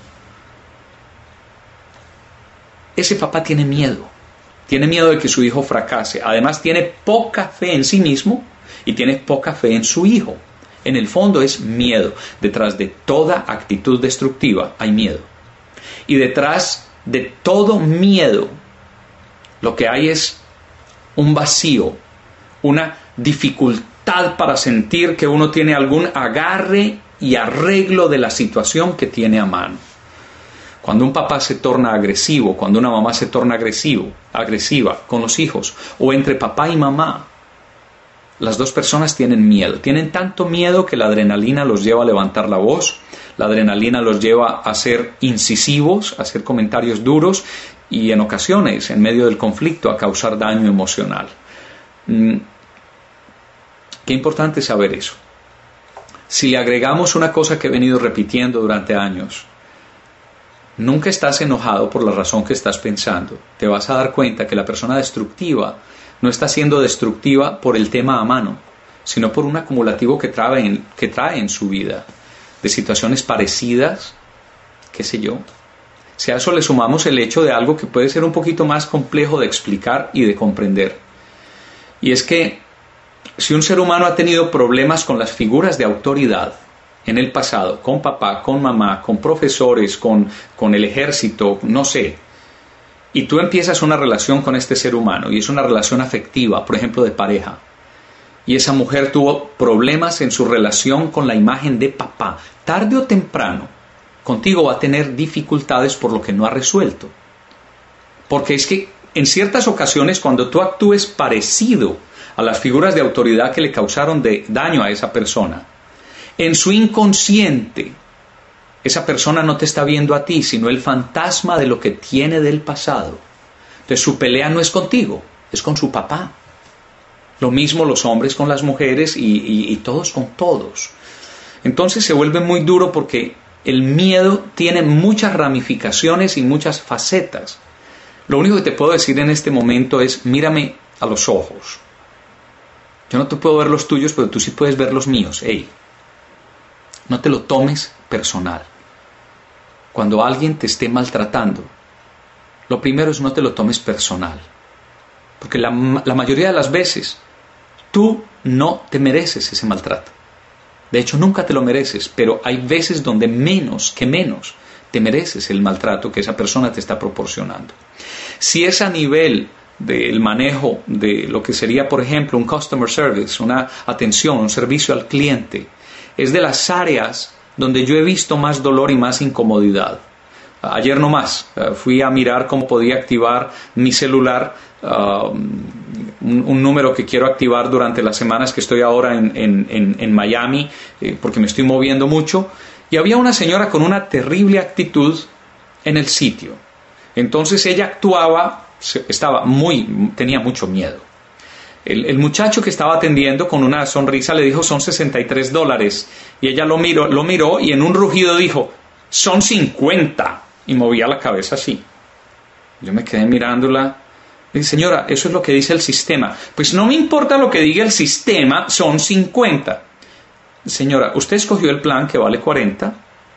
A: Ese papá tiene miedo. Tiene miedo de que su hijo fracase. Además tiene poca fe en sí mismo y tiene poca fe en su hijo. En el fondo es miedo. Detrás de toda actitud destructiva hay miedo. Y detrás de todo miedo lo que hay es un vacío, una dificultad para sentir que uno tiene algún agarre y arreglo de la situación que tiene a mano. Cuando un papá se torna agresivo, cuando una mamá se torna agresiva con los hijos, o entre papá y mamá, las dos personas tienen miedo. Tienen tanto miedo que la adrenalina los lleva a levantar la voz, la adrenalina los lleva a ser incisivos, a hacer comentarios duros y en ocasiones, en medio del conflicto, a causar daño emocional. Qué importante saber eso. Si le agregamos una cosa que he venido repitiendo durante años, nunca estás enojado por la razón que estás pensando. Te vas a dar cuenta que la persona destructiva no está siendo destructiva por el tema a mano, sino por un acumulativo que trae en su vida, de situaciones parecidas, qué sé yo. Si a eso le sumamos el hecho de algo que puede ser un poquito más complejo de explicar y de comprender. Y es que si un ser humano ha tenido problemas con las figuras de autoridad en el pasado, con papá, con mamá, con profesores, con el ejército, no sé, y tú empiezas una relación con este ser humano, y es una relación afectiva, por ejemplo, de pareja, y esa mujer tuvo problemas en su relación con la imagen de papá, tarde o temprano, contigo va a tener dificultades por lo que no ha resuelto. Porque es que en ciertas ocasiones, cuando tú actúes parecido a las figuras de autoridad que le causaron daño a esa persona, en su inconsciente, esa persona no te está viendo a ti, sino el fantasma de lo que tiene del pasado. Entonces su pelea no es contigo, es con su papá. Lo mismo los hombres con las mujeres y todos con todos. Entonces se vuelve muy duro porque el miedo tiene muchas ramificaciones y muchas facetas. Lo único que te puedo decir en este momento es, mírame a los ojos. Yo no te puedo ver los tuyos, pero tú sí puedes ver los míos. Hey, no te lo tomes personal. Cuando alguien te esté maltratando, lo primero es no te lo tomes personal. Porque la mayoría de las veces, tú no te mereces ese maltrato. De hecho, nunca te lo mereces, pero hay veces donde menos te mereces el maltrato que esa persona te está proporcionando. Si es a nivel del manejo de lo que sería, por ejemplo, un customer service, una atención, un servicio al cliente, es de las áreas donde yo he visto más dolor y más incomodidad. Ayer nomás fui a mirar cómo podía activar mi celular, un número que quiero activar durante las semanas que estoy ahora en Miami, porque me estoy moviendo mucho, y había una señora con una terrible actitud en el sitio. Entonces ella actuaba, tenía mucho miedo. El muchacho que estaba atendiendo con una sonrisa le dijo, son $63, y ella lo miró y en un rugido dijo, son 50, y movía la cabeza así. Yo me quedé mirándola. Y dije, señora, eso es lo que dice el sistema. Pues no me importa lo que diga el sistema, son 50. Señora, usted escogió el plan que vale 40,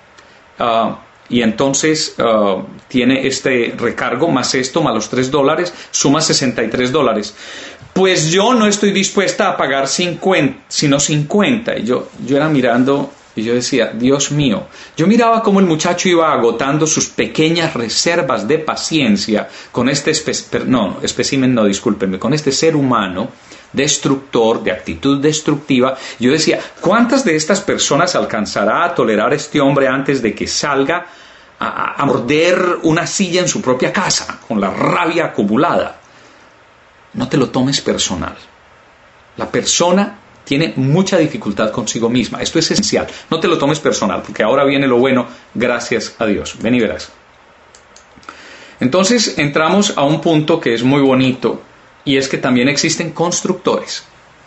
A: y entonces tiene este recargo más esto, más los $3, suma $63. Pues yo no estoy dispuesta a pagar 50, sino 50. Y yo era mirando y yo decía, Dios mío. Yo miraba cómo el muchacho iba agotando sus pequeñas reservas de paciencia con este con este ser humano destructor, de actitud destructiva. Yo decía, ¿cuántas de estas personas alcanzará a tolerar este hombre antes de que salga a morder una silla en su propia casa con la rabia acumulada? No te lo tomes personal. La persona tiene mucha dificultad consigo misma. Esto es esencial. No te lo tomes personal, porque ahora viene lo bueno, gracias a Dios. Ven y verás. Entonces entramos a un punto que es muy bonito, y es que también existen constructores.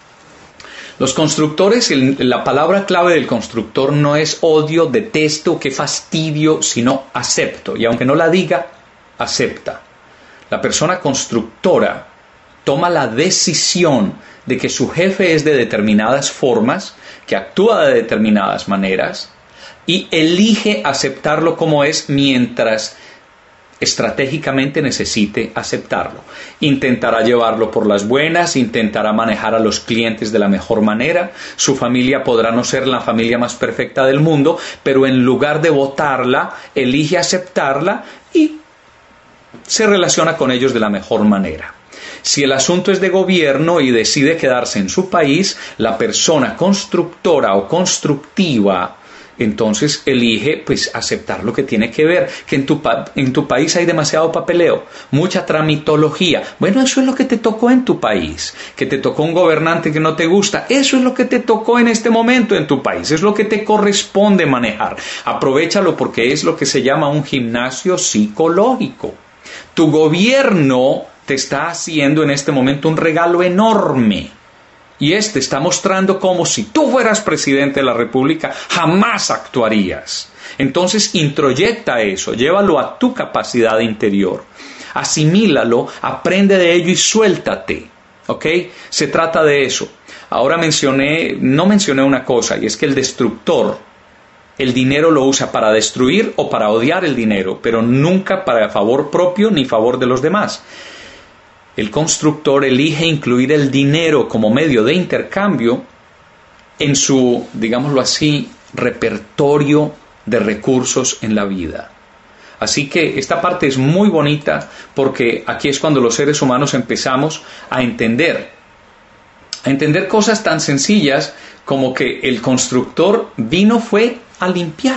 A: Los constructores, la palabra clave del constructor no es odio, detesto, qué fastidio, sino acepto. Y aunque no la diga, acepta. La persona constructora toma la decisión de que su jefe es de determinadas formas, que actúa de determinadas maneras, y elige aceptarlo como es mientras estratégicamente necesite aceptarlo. Intentará llevarlo por las buenas, intentará manejar a los clientes de la mejor manera. Su familia podrá no ser la familia más perfecta del mundo, pero en lugar de votarla, elige aceptarla y se relaciona con ellos de la mejor manera. Si el asunto es de gobierno y decide quedarse en su país, la persona constructora o constructiva entonces elige aceptar lo que tiene que ver, que en tu país hay demasiado papeleo, mucha tramitología. Bueno, eso es lo que te tocó en tu país, que te tocó un gobernante que no te gusta, eso es lo que te tocó en este momento en tu país, es lo que te corresponde manejar. Aprovéchalo porque es lo que se llama un gimnasio psicológico. Tu gobierno te está haciendo en este momento un regalo enorme. Y está mostrando como si tú fueras presidente de la República, jamás actuarías. Entonces, introyecta eso, llévalo a tu capacidad interior. Asimílalo, aprende de ello y suéltate. ¿Ok? Se trata de eso. Ahora no mencioné una cosa, y es que el destructor, el dinero lo usa para destruir o para odiar el dinero, pero nunca para favor propio ni favor de los demás. El constructor elige incluir el dinero como medio de intercambio en su, digámoslo así, repertorio de recursos en la vida. Así que esta parte es muy bonita porque aquí es cuando los seres humanos empezamos a entender cosas tan sencillas como que el constructor fue a limpiar.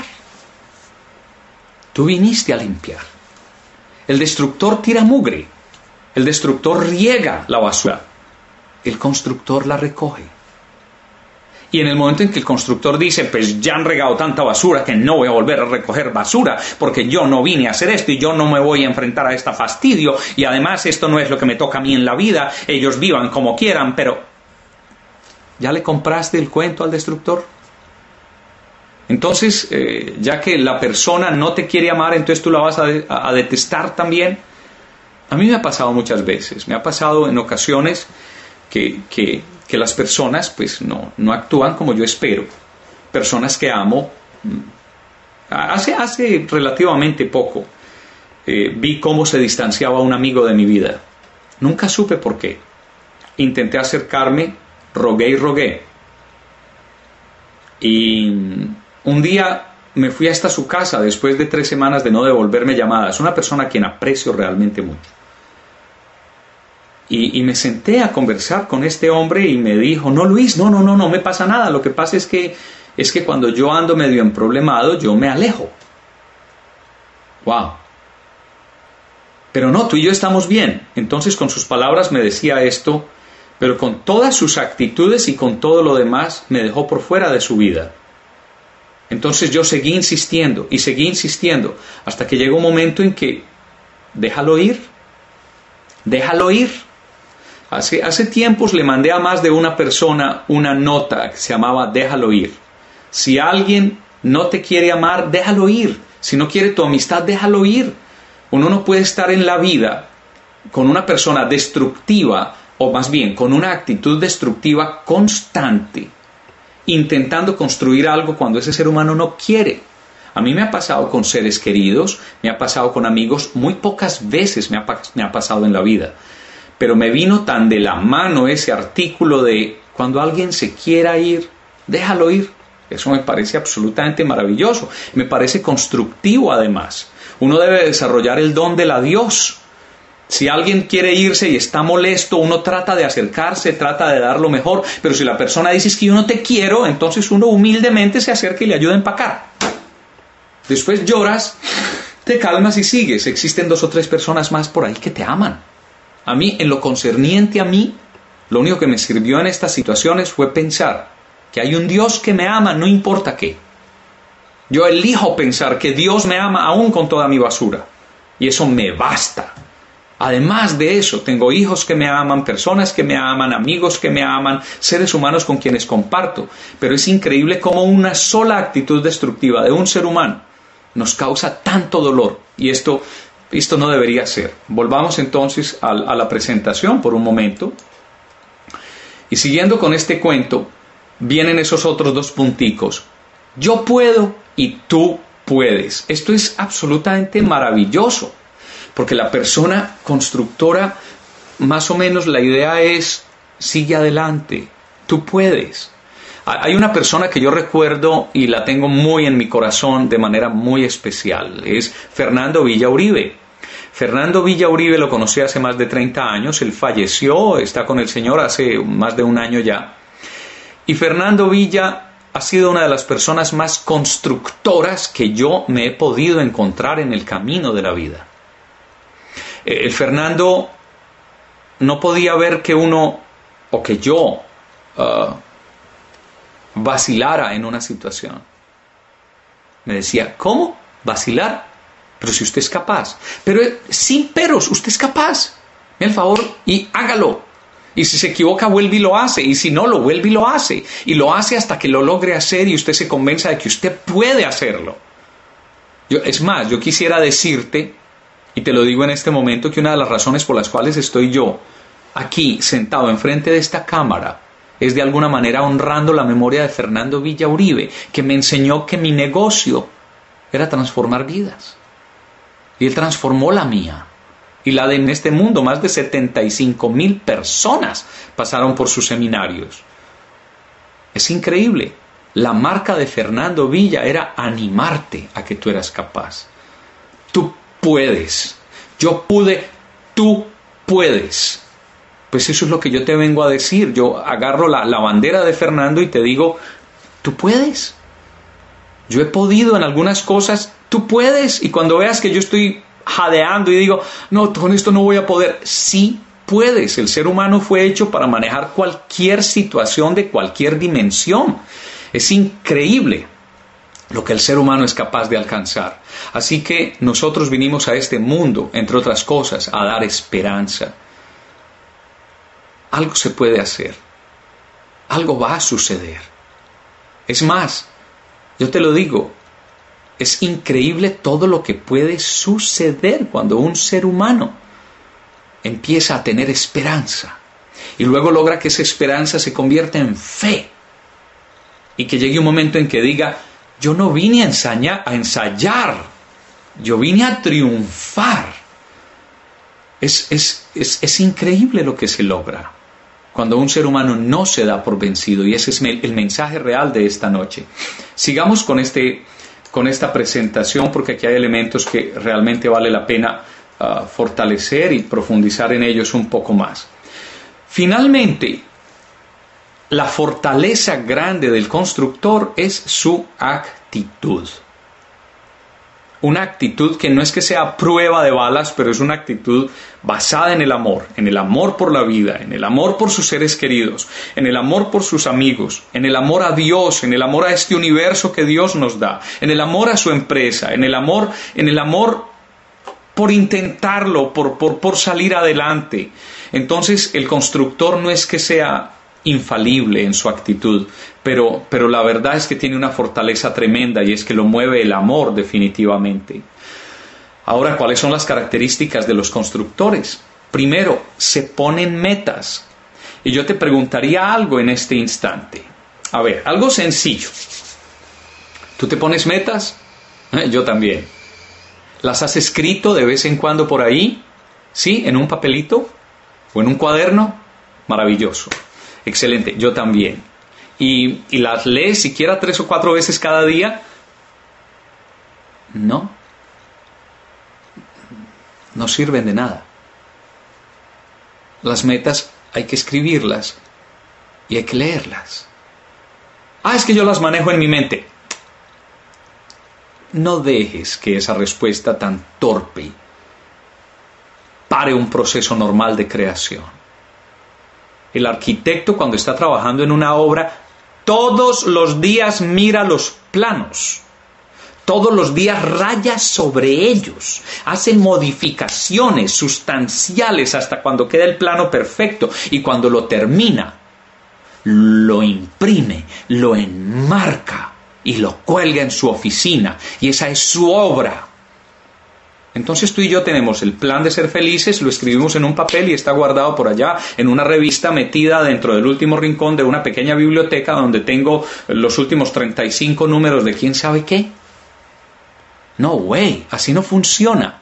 A: Tú viniste a limpiar. El destructor tira mugre. El destructor riega la basura. El constructor la recoge. Y en el momento en que el constructor dice, pues ya han regado tanta basura que no voy a volver a recoger basura porque yo no vine a hacer esto y yo no me voy a enfrentar a este fastidio y además esto no es lo que me toca a mí en la vida, ellos vivan como quieran, pero ¿ya le compraste el cuento al destructor? Entonces, ya que la persona no te quiere amar, entonces tú la vas a detestar también. A mí me ha pasado muchas veces, me ha pasado en ocasiones que las personas pues no actúan como yo espero. Personas que amo. Hace relativamente poco vi cómo se distanciaba un amigo de mi vida. Nunca supe por qué. Intenté acercarme, rogué y rogué. Y un día me fui hasta su casa después de 3 semanas de no devolverme llamadas. Una persona a quien aprecio realmente mucho. Y me senté a conversar con este hombre y me dijo: no, Luis, no me pasa nada. Lo que pasa es que cuando yo ando medio emproblemado, yo me alejo. Wow. Pero no, tú y yo estamos bien. Entonces con sus palabras me decía esto, pero con todas sus actitudes y con todo lo demás me dejó por fuera de su vida. Entonces yo seguí insistiendo y seguí insistiendo hasta que llegó un momento en que déjalo ir. Hace tiempos le mandé a más de una persona una nota que se llamaba déjalo ir. Si alguien no te quiere amar, déjalo ir. Si no quiere tu amistad, déjalo ir. Uno no puede estar en la vida con una persona destructiva, o más bien con una actitud destructiva constante, intentando construir algo cuando ese ser humano no quiere. A mí me ha pasado con seres queridos, me ha pasado con amigos, muy pocas veces me ha pasado en la vida. Pero me vino tan de la mano ese artículo de cuando alguien se quiera ir, déjalo ir. Eso me parece absolutamente maravilloso. Me parece constructivo además. Uno debe desarrollar el don del adiós. Si alguien quiere irse y está molesto, uno trata de acercarse, trata de dar lo mejor. Pero si la persona dice es que yo no te quiero, entonces uno humildemente se acerca y le ayuda a empacar. Después lloras, te calmas y sigues. Existen 2 o 3 personas más por ahí que te aman. A mí, en lo concerniente a mí, lo único que me sirvió en estas situaciones fue pensar que hay un Dios que me ama, no importa qué. Yo elijo pensar que Dios me ama aún con toda mi basura. Y eso me basta. Además de eso, tengo hijos que me aman, personas que me aman, amigos que me aman, seres humanos con quienes comparto. Pero es increíble cómo una sola actitud destructiva de un ser humano nos causa tanto dolor. Y esto no debería ser. Volvamos entonces a la presentación por un momento. Y siguiendo con este cuento, vienen esos otros 2 punticos. Yo puedo y tú puedes. Esto es absolutamente maravilloso. Porque la persona constructora, más o menos la idea es, sigue adelante, tú puedes. Hay una persona que yo recuerdo y la tengo muy en mi corazón de manera muy especial, es Fernando Villauribe. Fernando Villauribe lo conocí hace más de 30 años, él falleció, está con el Señor hace más de un año ya. Y Fernando Villa ha sido una de las personas más constructoras que yo me he podido encontrar en el camino de la vida. El Fernando no podía ver que uno, o que yo, vacilara en una situación. Me decía, ¿cómo? ¿Vacilar? Pero si usted es capaz. Pero sin peros, usted es capaz. Me el favor y hágalo. Y si se equivoca, vuelve y lo hace. Y si no, lo vuelve y lo hace. Y lo hace hasta que lo logre hacer y usted se convenza de que usted puede hacerlo. Es más, yo quisiera decirte, y te lo digo en este momento, que una de las razones por las cuales estoy yo aquí, sentado enfrente de esta cámara, es de alguna manera honrando la memoria de Fernando Villauribe, que me enseñó que mi negocio era transformar vidas. Y él transformó la mía. Y la de en este mundo, más de 75,000 personas pasaron por sus seminarios. Es increíble. La marca de Fernando Villa era animarte a que tú eras capaz. Tú puedes. Yo pude, tú puedes. Pues eso es lo que yo te vengo a decir. Yo agarro la bandera de Fernando y te digo, tú puedes. Yo he podido en algunas cosas, tú puedes. Y cuando veas que yo estoy jadeando y digo, no, con esto no voy a poder, sí puedes. El ser humano fue hecho para manejar cualquier situación de cualquier dimensión. Es increíble lo que el ser humano es capaz de alcanzar. Así que nosotros vinimos a este mundo, entre otras cosas, a dar esperanza. Algo se puede hacer. Algo va a suceder. Es más, Yo te lo digo, es increíble todo lo que puede suceder cuando un ser humano empieza a tener esperanza y luego logra que esa esperanza se convierta en fe y que llegue un momento en que diga, yo no vine a ensayar, yo vine a triunfar. Es increíble lo que se logra cuando un ser humano no se da por vencido, y ese es el mensaje real de esta noche. Sigamos con esta presentación, porque aquí hay elementos que realmente vale la pena fortalecer y profundizar en ellos un poco más. Finalmente, la fortaleza grande del constructor es su actitud. Una actitud que no es que sea prueba de balas, pero es una actitud basada en el amor por la vida, en el amor por sus seres queridos, en el amor por sus amigos, en el amor a Dios, en el amor a este universo que Dios nos da, en el amor a su empresa, en el amor por intentarlo, por salir adelante. Entonces, el constructor no es que sea infalible en su actitud, pero la verdad es que tiene una fortaleza tremenda, y es que lo mueve el amor definitivamente. Ahora, ¿cuáles son las características de los constructores? Primero, se ponen metas. Y yo te preguntaría algo en este instante. A ver, algo sencillo. ¿Tú te pones metas? Yo también. ¿Las has escrito de vez en cuando por ahí? ¿Sí? ¿En un papelito? ¿O en un cuaderno? Maravilloso. Excelente, yo también. ¿Y las lees siquiera 3 o 4 veces cada día? No. No sirven de nada. Las metas hay que escribirlas y hay que leerlas. Es que yo las manejo en mi mente. No dejes que esa respuesta tan torpe pare un proceso normal de creación. El arquitecto, cuando está trabajando en una obra, todos los días mira los planos. Todos los días raya sobre ellos. Hace modificaciones sustanciales hasta cuando queda el plano perfecto. Y cuando lo termina, lo imprime, lo enmarca y lo cuelga en su oficina. Y esa es su obra. Entonces tú y yo tenemos el plan de ser felices, lo escribimos en un papel y está guardado por allá en una revista metida dentro del último rincón de una pequeña biblioteca donde tengo los últimos 35 números de quién sabe qué. No way, así no funciona.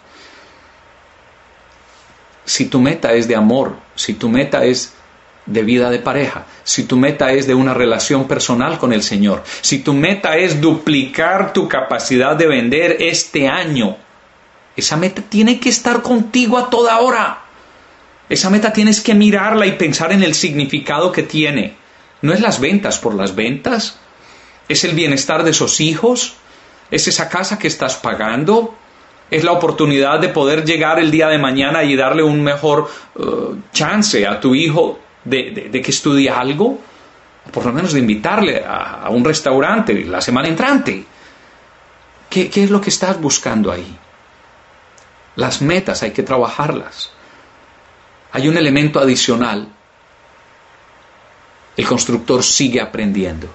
A: Si tu meta es de amor, si tu meta es de vida de pareja, si tu meta es de una relación personal con el Señor, si tu meta es duplicar tu capacidad de vender este año, esa meta tiene que estar contigo a toda hora. Esa meta tienes que mirarla y pensar en el significado que tiene. No es las ventas por las ventas. Es el bienestar de esos hijos. Es esa casa que estás pagando. Es la oportunidad de poder llegar el día de mañana y darle un mejor chance a tu hijo de que estudie algo. Por lo menos de invitarle a un restaurante la semana entrante. ¿Qué es lo que estás buscando ahí? Las metas hay que trabajarlas. Hay un elemento adicional. El constructor sigue aprendiendo.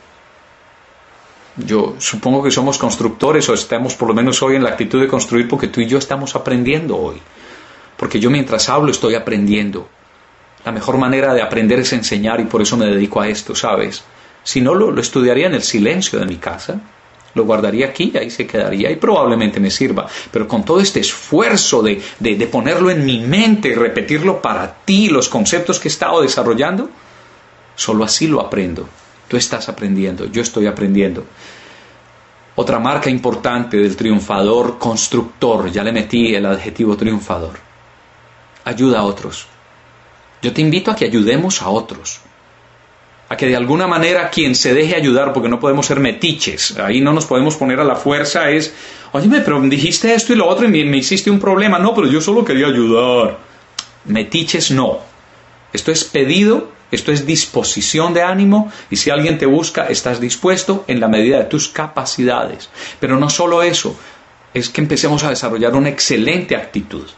A: Yo supongo que somos constructores, o estamos por lo menos hoy en la actitud de construir, porque tú y yo estamos aprendiendo hoy. Porque yo mientras hablo estoy aprendiendo. La mejor manera de aprender es enseñar, y por eso me dedico a esto, ¿sabes? Si no, lo estudiaría en el silencio de mi casa. Lo guardaría aquí y ahí se quedaría y probablemente me sirva. Pero con todo este esfuerzo de ponerlo en mi mente y repetirlo para ti, los conceptos que he estado desarrollando, solo así lo aprendo. Tú estás aprendiendo, yo estoy aprendiendo. Otra marca importante del triunfador constructor, ya le metí el adjetivo triunfador. Ayuda a otros. Yo te invito a que ayudemos a otros. A que de alguna manera quien se deje ayudar, porque no podemos ser metiches, ahí no nos podemos poner a la fuerza, óyeme, pero dijiste esto y lo otro y me hiciste un problema. No, pero yo solo quería ayudar. Metiches no. Esto es pedido, esto es disposición de ánimo, y si alguien te busca, estás dispuesto en la medida de tus capacidades. Pero no solo eso, es que empecemos a desarrollar una excelente actitud.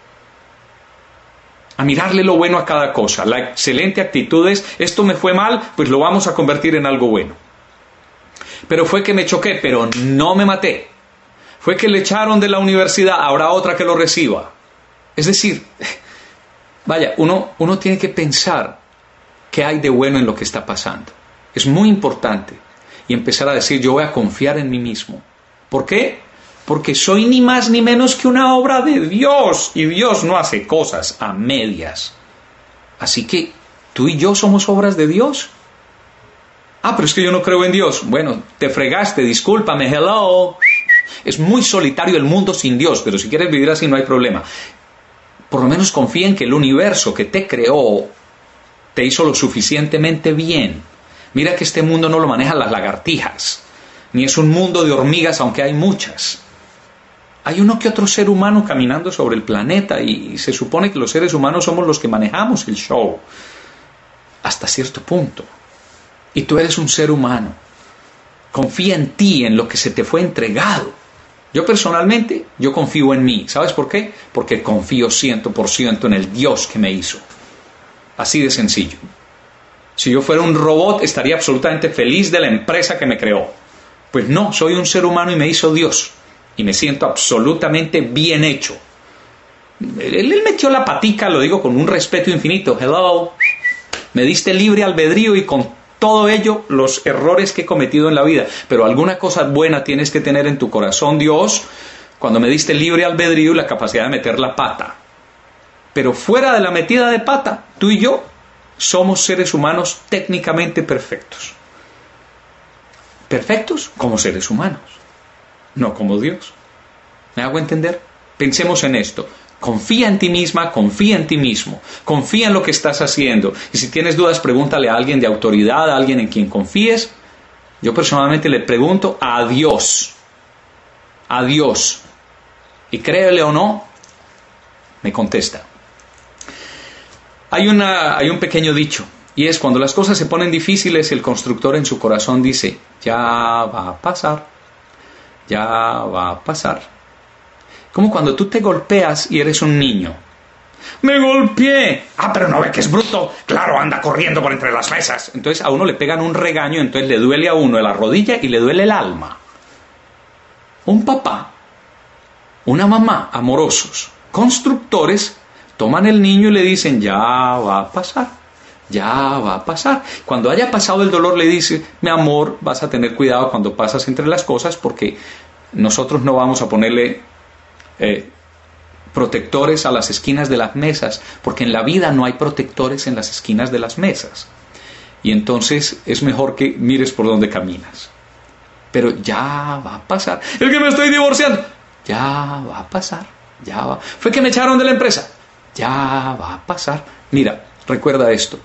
A: A mirarle lo bueno a cada cosa. La excelente actitud es, esto me fue mal, pues lo vamos a convertir en algo bueno. Pero fue que me choqué, pero no me maté. Fue que le echaron de la universidad, habrá otra que lo reciba. Es decir, vaya, uno tiene que pensar qué hay de bueno en lo que está pasando. Es muy importante. Y empezar a decir, yo voy a confiar en mí mismo. ¿Por qué? Porque soy ni más ni menos que una obra de Dios. Y Dios no hace cosas a medias. Así que tú y yo somos obras de Dios. Pero es que yo no creo en Dios. Bueno, te fregaste, discúlpame, hello. Es muy solitario el mundo sin Dios, pero si quieres vivir así no hay problema. Por lo menos confía en que el universo que te creó te hizo lo suficientemente bien. Mira que este mundo no lo manejan las lagartijas, ni es un mundo de hormigas, aunque hay muchas. Hay uno que otro ser humano caminando sobre el planeta y se supone que los seres humanos somos los que manejamos el show, hasta cierto punto. Y tú eres un ser humano. Confía en ti, en lo que se te fue entregado. Yo personalmente, yo confío en mí. ¿Sabes por qué? Porque confío 100% en el Dios que me hizo. Así de sencillo. Si yo fuera un robot, estaría absolutamente feliz de la empresa que me creó. Pues no, soy un ser humano y me hizo Dios. Y me siento absolutamente bien hecho. Él metió la patica, lo digo con un respeto infinito. Hello. Me diste libre albedrío y con todo ello, los errores que he cometido en la vida. Pero alguna cosa buena tienes que tener en tu corazón, Dios, cuando me diste libre albedrío y la capacidad de meter la pata. Pero fuera de la metida de pata, tú y yo somos seres humanos técnicamente perfectos. Perfectos como seres humanos, no como Dios. ¿Me hago entender? Pensemos en esto. Confía en ti misma, confía en ti mismo, confía en lo que estás haciendo. Y si tienes dudas, pregúntale a alguien de autoridad, a alguien en quien confíes. Yo personalmente le pregunto a Dios. A Dios. Y créele o no, me contesta. Hay un pequeño dicho, y es cuando las cosas se ponen difíciles, el constructor en su corazón dice, ya va a pasar, ya va a pasar. Como cuando tú te golpeas y eres un niño. ¡Me golpeé! Pero no ve que es bruto. Claro, anda corriendo por entre las mesas. Entonces a uno le pegan un regaño, entonces le duele a uno la rodilla y le duele el alma. Un papá, una mamá, amorosos, constructores, toman el niño y le dicen, ya va a pasar, ya va a pasar. Cuando haya pasado el dolor le dice, mi amor, vas a tener cuidado cuando pasas entre las cosas porque nosotros no vamos a ponerle protectores a las esquinas de las mesas, porque en la vida no hay protectores en las esquinas de las mesas. Y entonces es mejor que mires por dónde caminas. Pero ya va a pasar. Es que me estoy divorciando. Ya va a pasar. Ya va. Fue que me echaron de la empresa. Ya va a pasar. Mira, recuerda esto.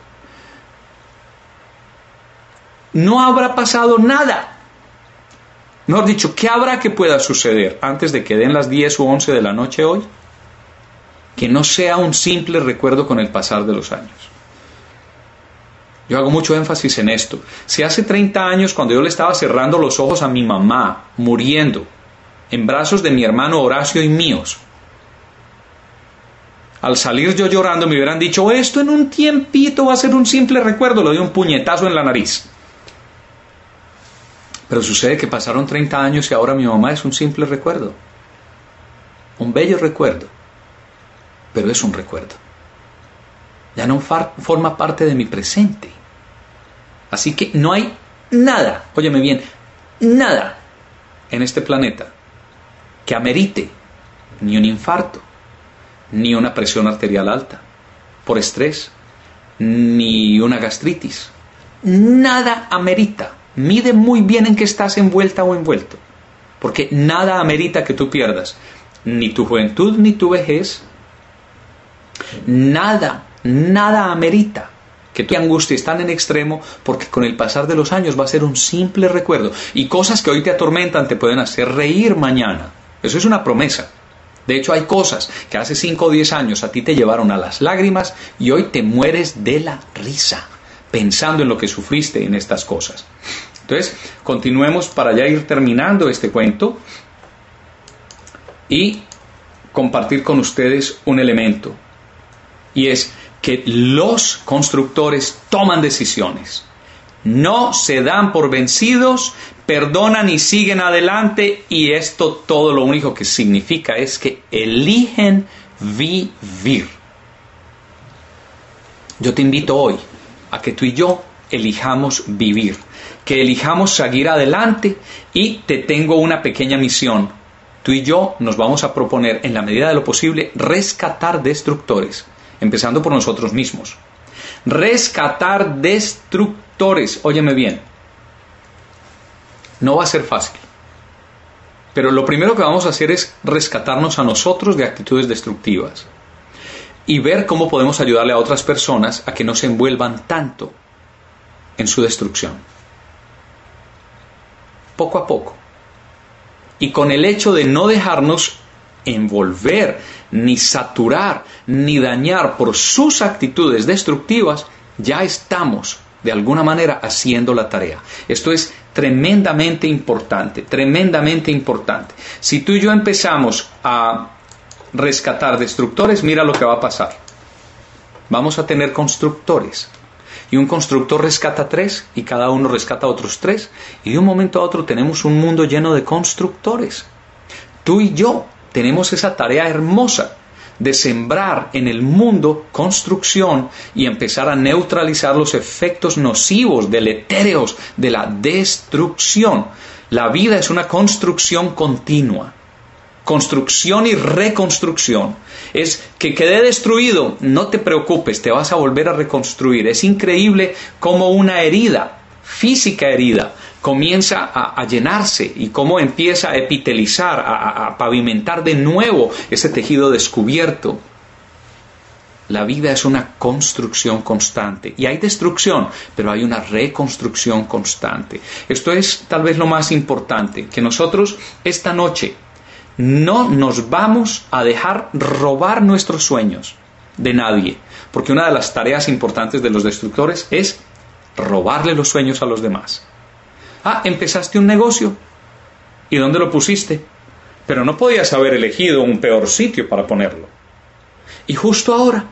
A: No habrá pasado nada. Mejor dicho, ¿qué habrá que pueda suceder antes de que den las 10 o 11 de la noche hoy? Que no sea un simple recuerdo con el pasar de los años. Yo hago mucho énfasis en esto. Si hace 30 años, cuando yo le estaba cerrando los ojos a mi mamá, muriendo, en brazos de mi hermano Horacio y míos, al salir yo llorando me hubieran dicho, esto en un tiempito va a ser un simple recuerdo, le doy un puñetazo en la nariz. Pero sucede que pasaron 30 años y ahora mi mamá es un simple recuerdo. Un bello recuerdo. Pero es un recuerdo. Ya no forma parte de mi presente. Así que no hay nada, óyeme bien, nada en este planeta que amerite ni un infarto, ni una presión arterial alta por estrés, ni una gastritis. Nada amerita. Mide muy bien en qué estás envuelta o envuelto, porque nada amerita que tú pierdas ni tu juventud ni tu vejez. Nada amerita que tu angustia están en extremo, porque con el pasar de los años va a ser un simple recuerdo, y cosas que hoy te atormentan te pueden hacer reír mañana. Eso es una promesa. De hecho, hay cosas que hace 5 o 10 años a ti te llevaron a las lágrimas y hoy te mueres de la risa pensando en lo que sufriste en estas cosas. Entonces, continuemos para ya ir terminando este cuento y compartir con ustedes un elemento, y es que los constructores toman decisiones, no se dan por vencidos, perdonan y siguen adelante, y esto todo lo único que significa es que eligen vivir. Yo te invito hoy a que tú y yo elijamos vivir, que elijamos seguir adelante, y te tengo una pequeña misión. Tú y yo nos vamos a proponer, en la medida de lo posible, rescatar destructores, empezando por nosotros mismos. Rescatar destructores, óyeme bien. No va a ser fácil, pero lo primero que vamos a hacer es rescatarnos a nosotros de actitudes destructivas y ver cómo podemos ayudarle a otras personas a que no se envuelvan tanto en su destrucción. Poco a poco. Y con el hecho de no dejarnos envolver, ni saturar, ni dañar por sus actitudes destructivas, ya estamos de alguna manera haciendo la tarea. Esto es tremendamente importante, tremendamente importante. Si tú y yo empezamos a rescatar destructores, mira lo que va a pasar. Vamos a tener constructores. Y un constructor rescata 3 y cada uno rescata otros 3. Y de un momento a otro tenemos un mundo lleno de constructores. Tú y yo tenemos esa tarea hermosa de sembrar en el mundo construcción y empezar a neutralizar los efectos nocivos, deletéreos de la destrucción. La vida es una construcción continua. Construcción y reconstrucción. Es que quede destruido, no te preocupes, te vas a volver a reconstruir. Es increíble cómo una herida, física herida, comienza a llenarse y cómo empieza a epitelizar, a pavimentar de nuevo ese tejido descubierto. La vida es una construcción constante y hay destrucción, pero hay una reconstrucción constante. Esto es tal vez lo más importante, que nosotros esta noche no nos vamos a dejar robar nuestros sueños de nadie, porque una de las tareas importantes de los destructores es robarle los sueños a los demás. Empezaste un negocio. ¿Y dónde lo pusiste? Pero no podías haber elegido un peor sitio para ponerlo. Y justo ahora,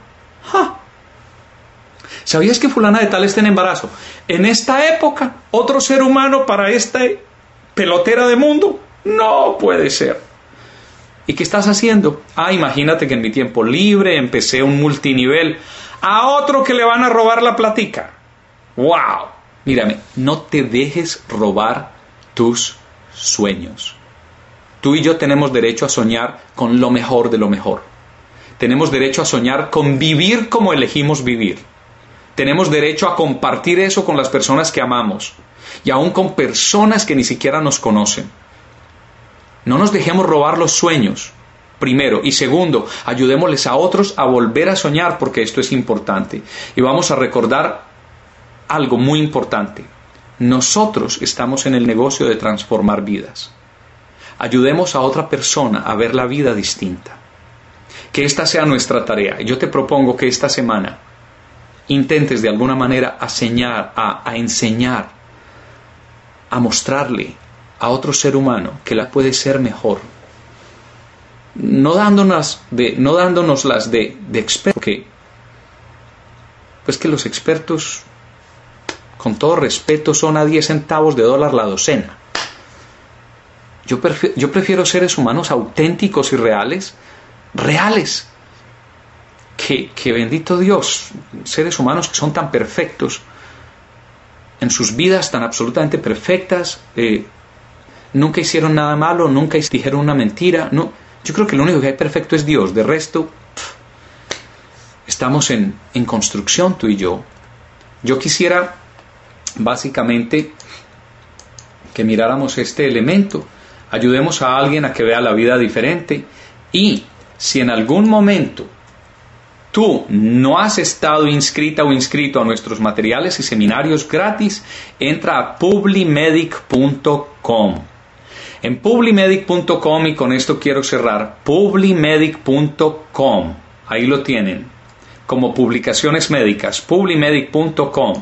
A: ¿sabías que fulana de tal está en embarazo? En esta época, otro ser humano para esta pelotera de mundo. No puede ser. ¿Y qué estás haciendo? Imagínate que en mi tiempo libre empecé un multinivel a otro que le van a robar la platica. ¡Wow! Mírame, no te dejes robar tus sueños. Tú y yo tenemos derecho a soñar con lo mejor de lo mejor. Tenemos derecho a soñar con vivir como elegimos vivir. Tenemos derecho a compartir eso con las personas que amamos y aún con personas que ni siquiera nos conocen. No nos dejemos robar los sueños, primero. Y segundo, ayudémosles a otros a volver a soñar, porque esto es importante. Y vamos a recordar algo muy importante. Nosotros estamos en el negocio de transformar vidas. Ayudemos a otra persona a ver la vida distinta. Que esta sea nuestra tarea. Yo te propongo que esta semana intentes de alguna manera a enseñar, a mostrarle a otro ser humano que la puede ser mejor. No dándonos las de expertos, porque pues que los expertos, con todo respeto, son a 10 centavos de dólar la docena. Yo prefiero seres humanos auténticos y reales, que bendito Dios, seres humanos que son tan perfectos, en sus vidas tan absolutamente perfectas, nunca hicieron nada malo, nunca dijeron una mentira. No, yo creo que lo único que hay perfecto es Dios. De resto, estamos en construcción tú y yo. Yo quisiera básicamente que miráramos este elemento. Ayudemos a alguien a que vea la vida diferente. Y si en algún momento tú no has estado inscrita o inscrito a nuestros materiales y seminarios gratis, entra a publimedic.com. En publimedic.com, y con esto quiero cerrar, publimedic.com, ahí lo tienen, como publicaciones médicas, publimedic.com.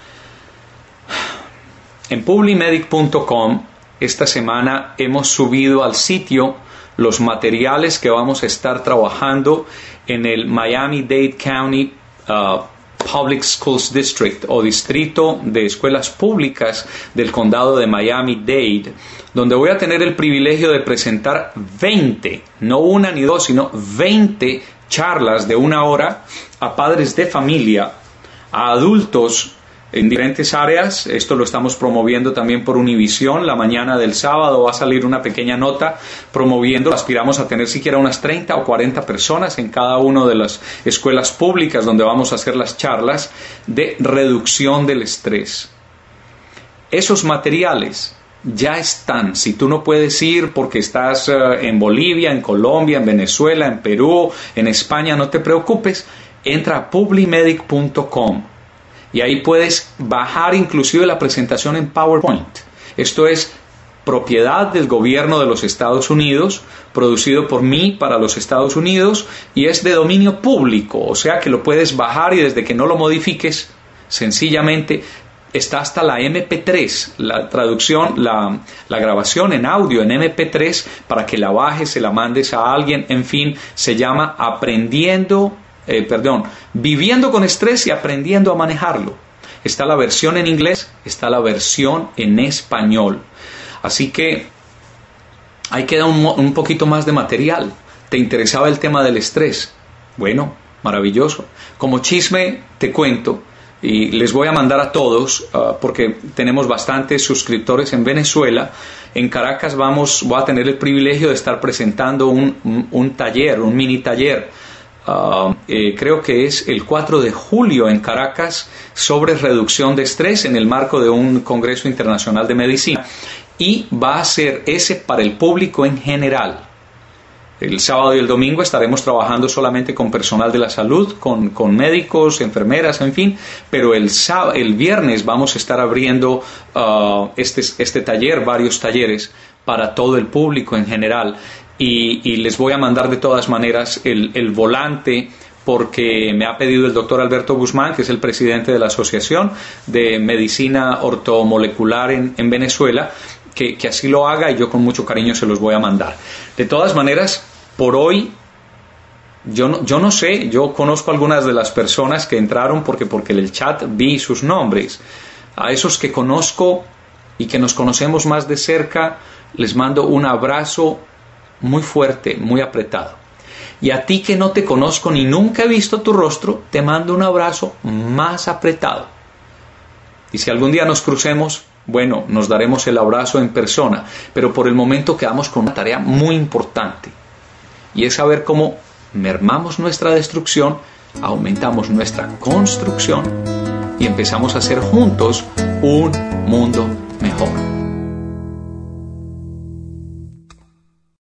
A: En publimedic.com, esta semana hemos subido al sitio los materiales que vamos a estar trabajando en el Miami-Dade County Public Schools District o Distrito de Escuelas Públicas del Condado de Miami-Dade, donde voy a tener el privilegio de presentar 20, no una ni dos, sino 20 charlas de 1 hora a padres de familia, a adultos en diferentes áreas. Esto lo estamos promoviendo también por Univisión. La mañana del sábado va a salir una pequeña nota promoviendo. Aspiramos a tener siquiera unas 30 o 40 personas en cada una de las escuelas públicas donde vamos a hacer las charlas de reducción del estrés. Esos materiales ya están. Si tú no puedes ir porque estás en Bolivia, en Colombia, en Venezuela, en Perú, en España, no te preocupes. Entra a publimedic.com. Y ahí puedes bajar inclusive la presentación en PowerPoint. Esto es propiedad del gobierno de los Estados Unidos, producido por mí para los Estados Unidos, y es de dominio público, o sea que lo puedes bajar y desde que no lo modifiques, sencillamente está hasta la MP3, la traducción, la grabación en audio en MP3 para que la bajes, se la mandes a alguien, en fin, se llama Viviendo con estrés y aprendiendo a manejarlo. Está la versión en inglés, está la versión en español. Así que ahí queda un poquito más de material. ¿Te interesaba el tema del estrés? Bueno, maravilloso. Como chisme te cuento, y les voy a mandar a todos, porque tenemos bastantes suscriptores en Venezuela. En Caracas voy a tener el privilegio de estar presentando un taller, un mini taller. Creo que es el 4 de julio en Caracas sobre reducción de estrés en el marco de un Congreso Internacional de Medicina, y va a ser ese para el público en general. El sábado y el domingo estaremos trabajando solamente con personal de la salud, con médicos, enfermeras, en fin, pero el viernes vamos a estar abriendo este taller, varios talleres para todo el público en general. Y les voy a mandar de todas maneras el volante, porque me ha pedido el doctor Alberto Guzmán, que es el presidente de la Asociación de Medicina Ortomolecular en Venezuela, que así lo haga, y yo con mucho cariño se los voy a mandar. De todas maneras, por hoy, yo no sé, yo conozco algunas de las personas que entraron porque en el chat vi sus nombres. A esos que conozco y que nos conocemos más de cerca, les mando un abrazo muy fuerte, muy apretado. Y a ti que no te conozco ni nunca he visto tu rostro, te mando un abrazo más apretado. Y si algún día nos crucemos, bueno, nos daremos el abrazo en persona, pero por el momento quedamos con una tarea muy importante, y es saber cómo mermamos nuestra destrucción, aumentamos nuestra construcción y empezamos a hacer juntos un mundo mejor.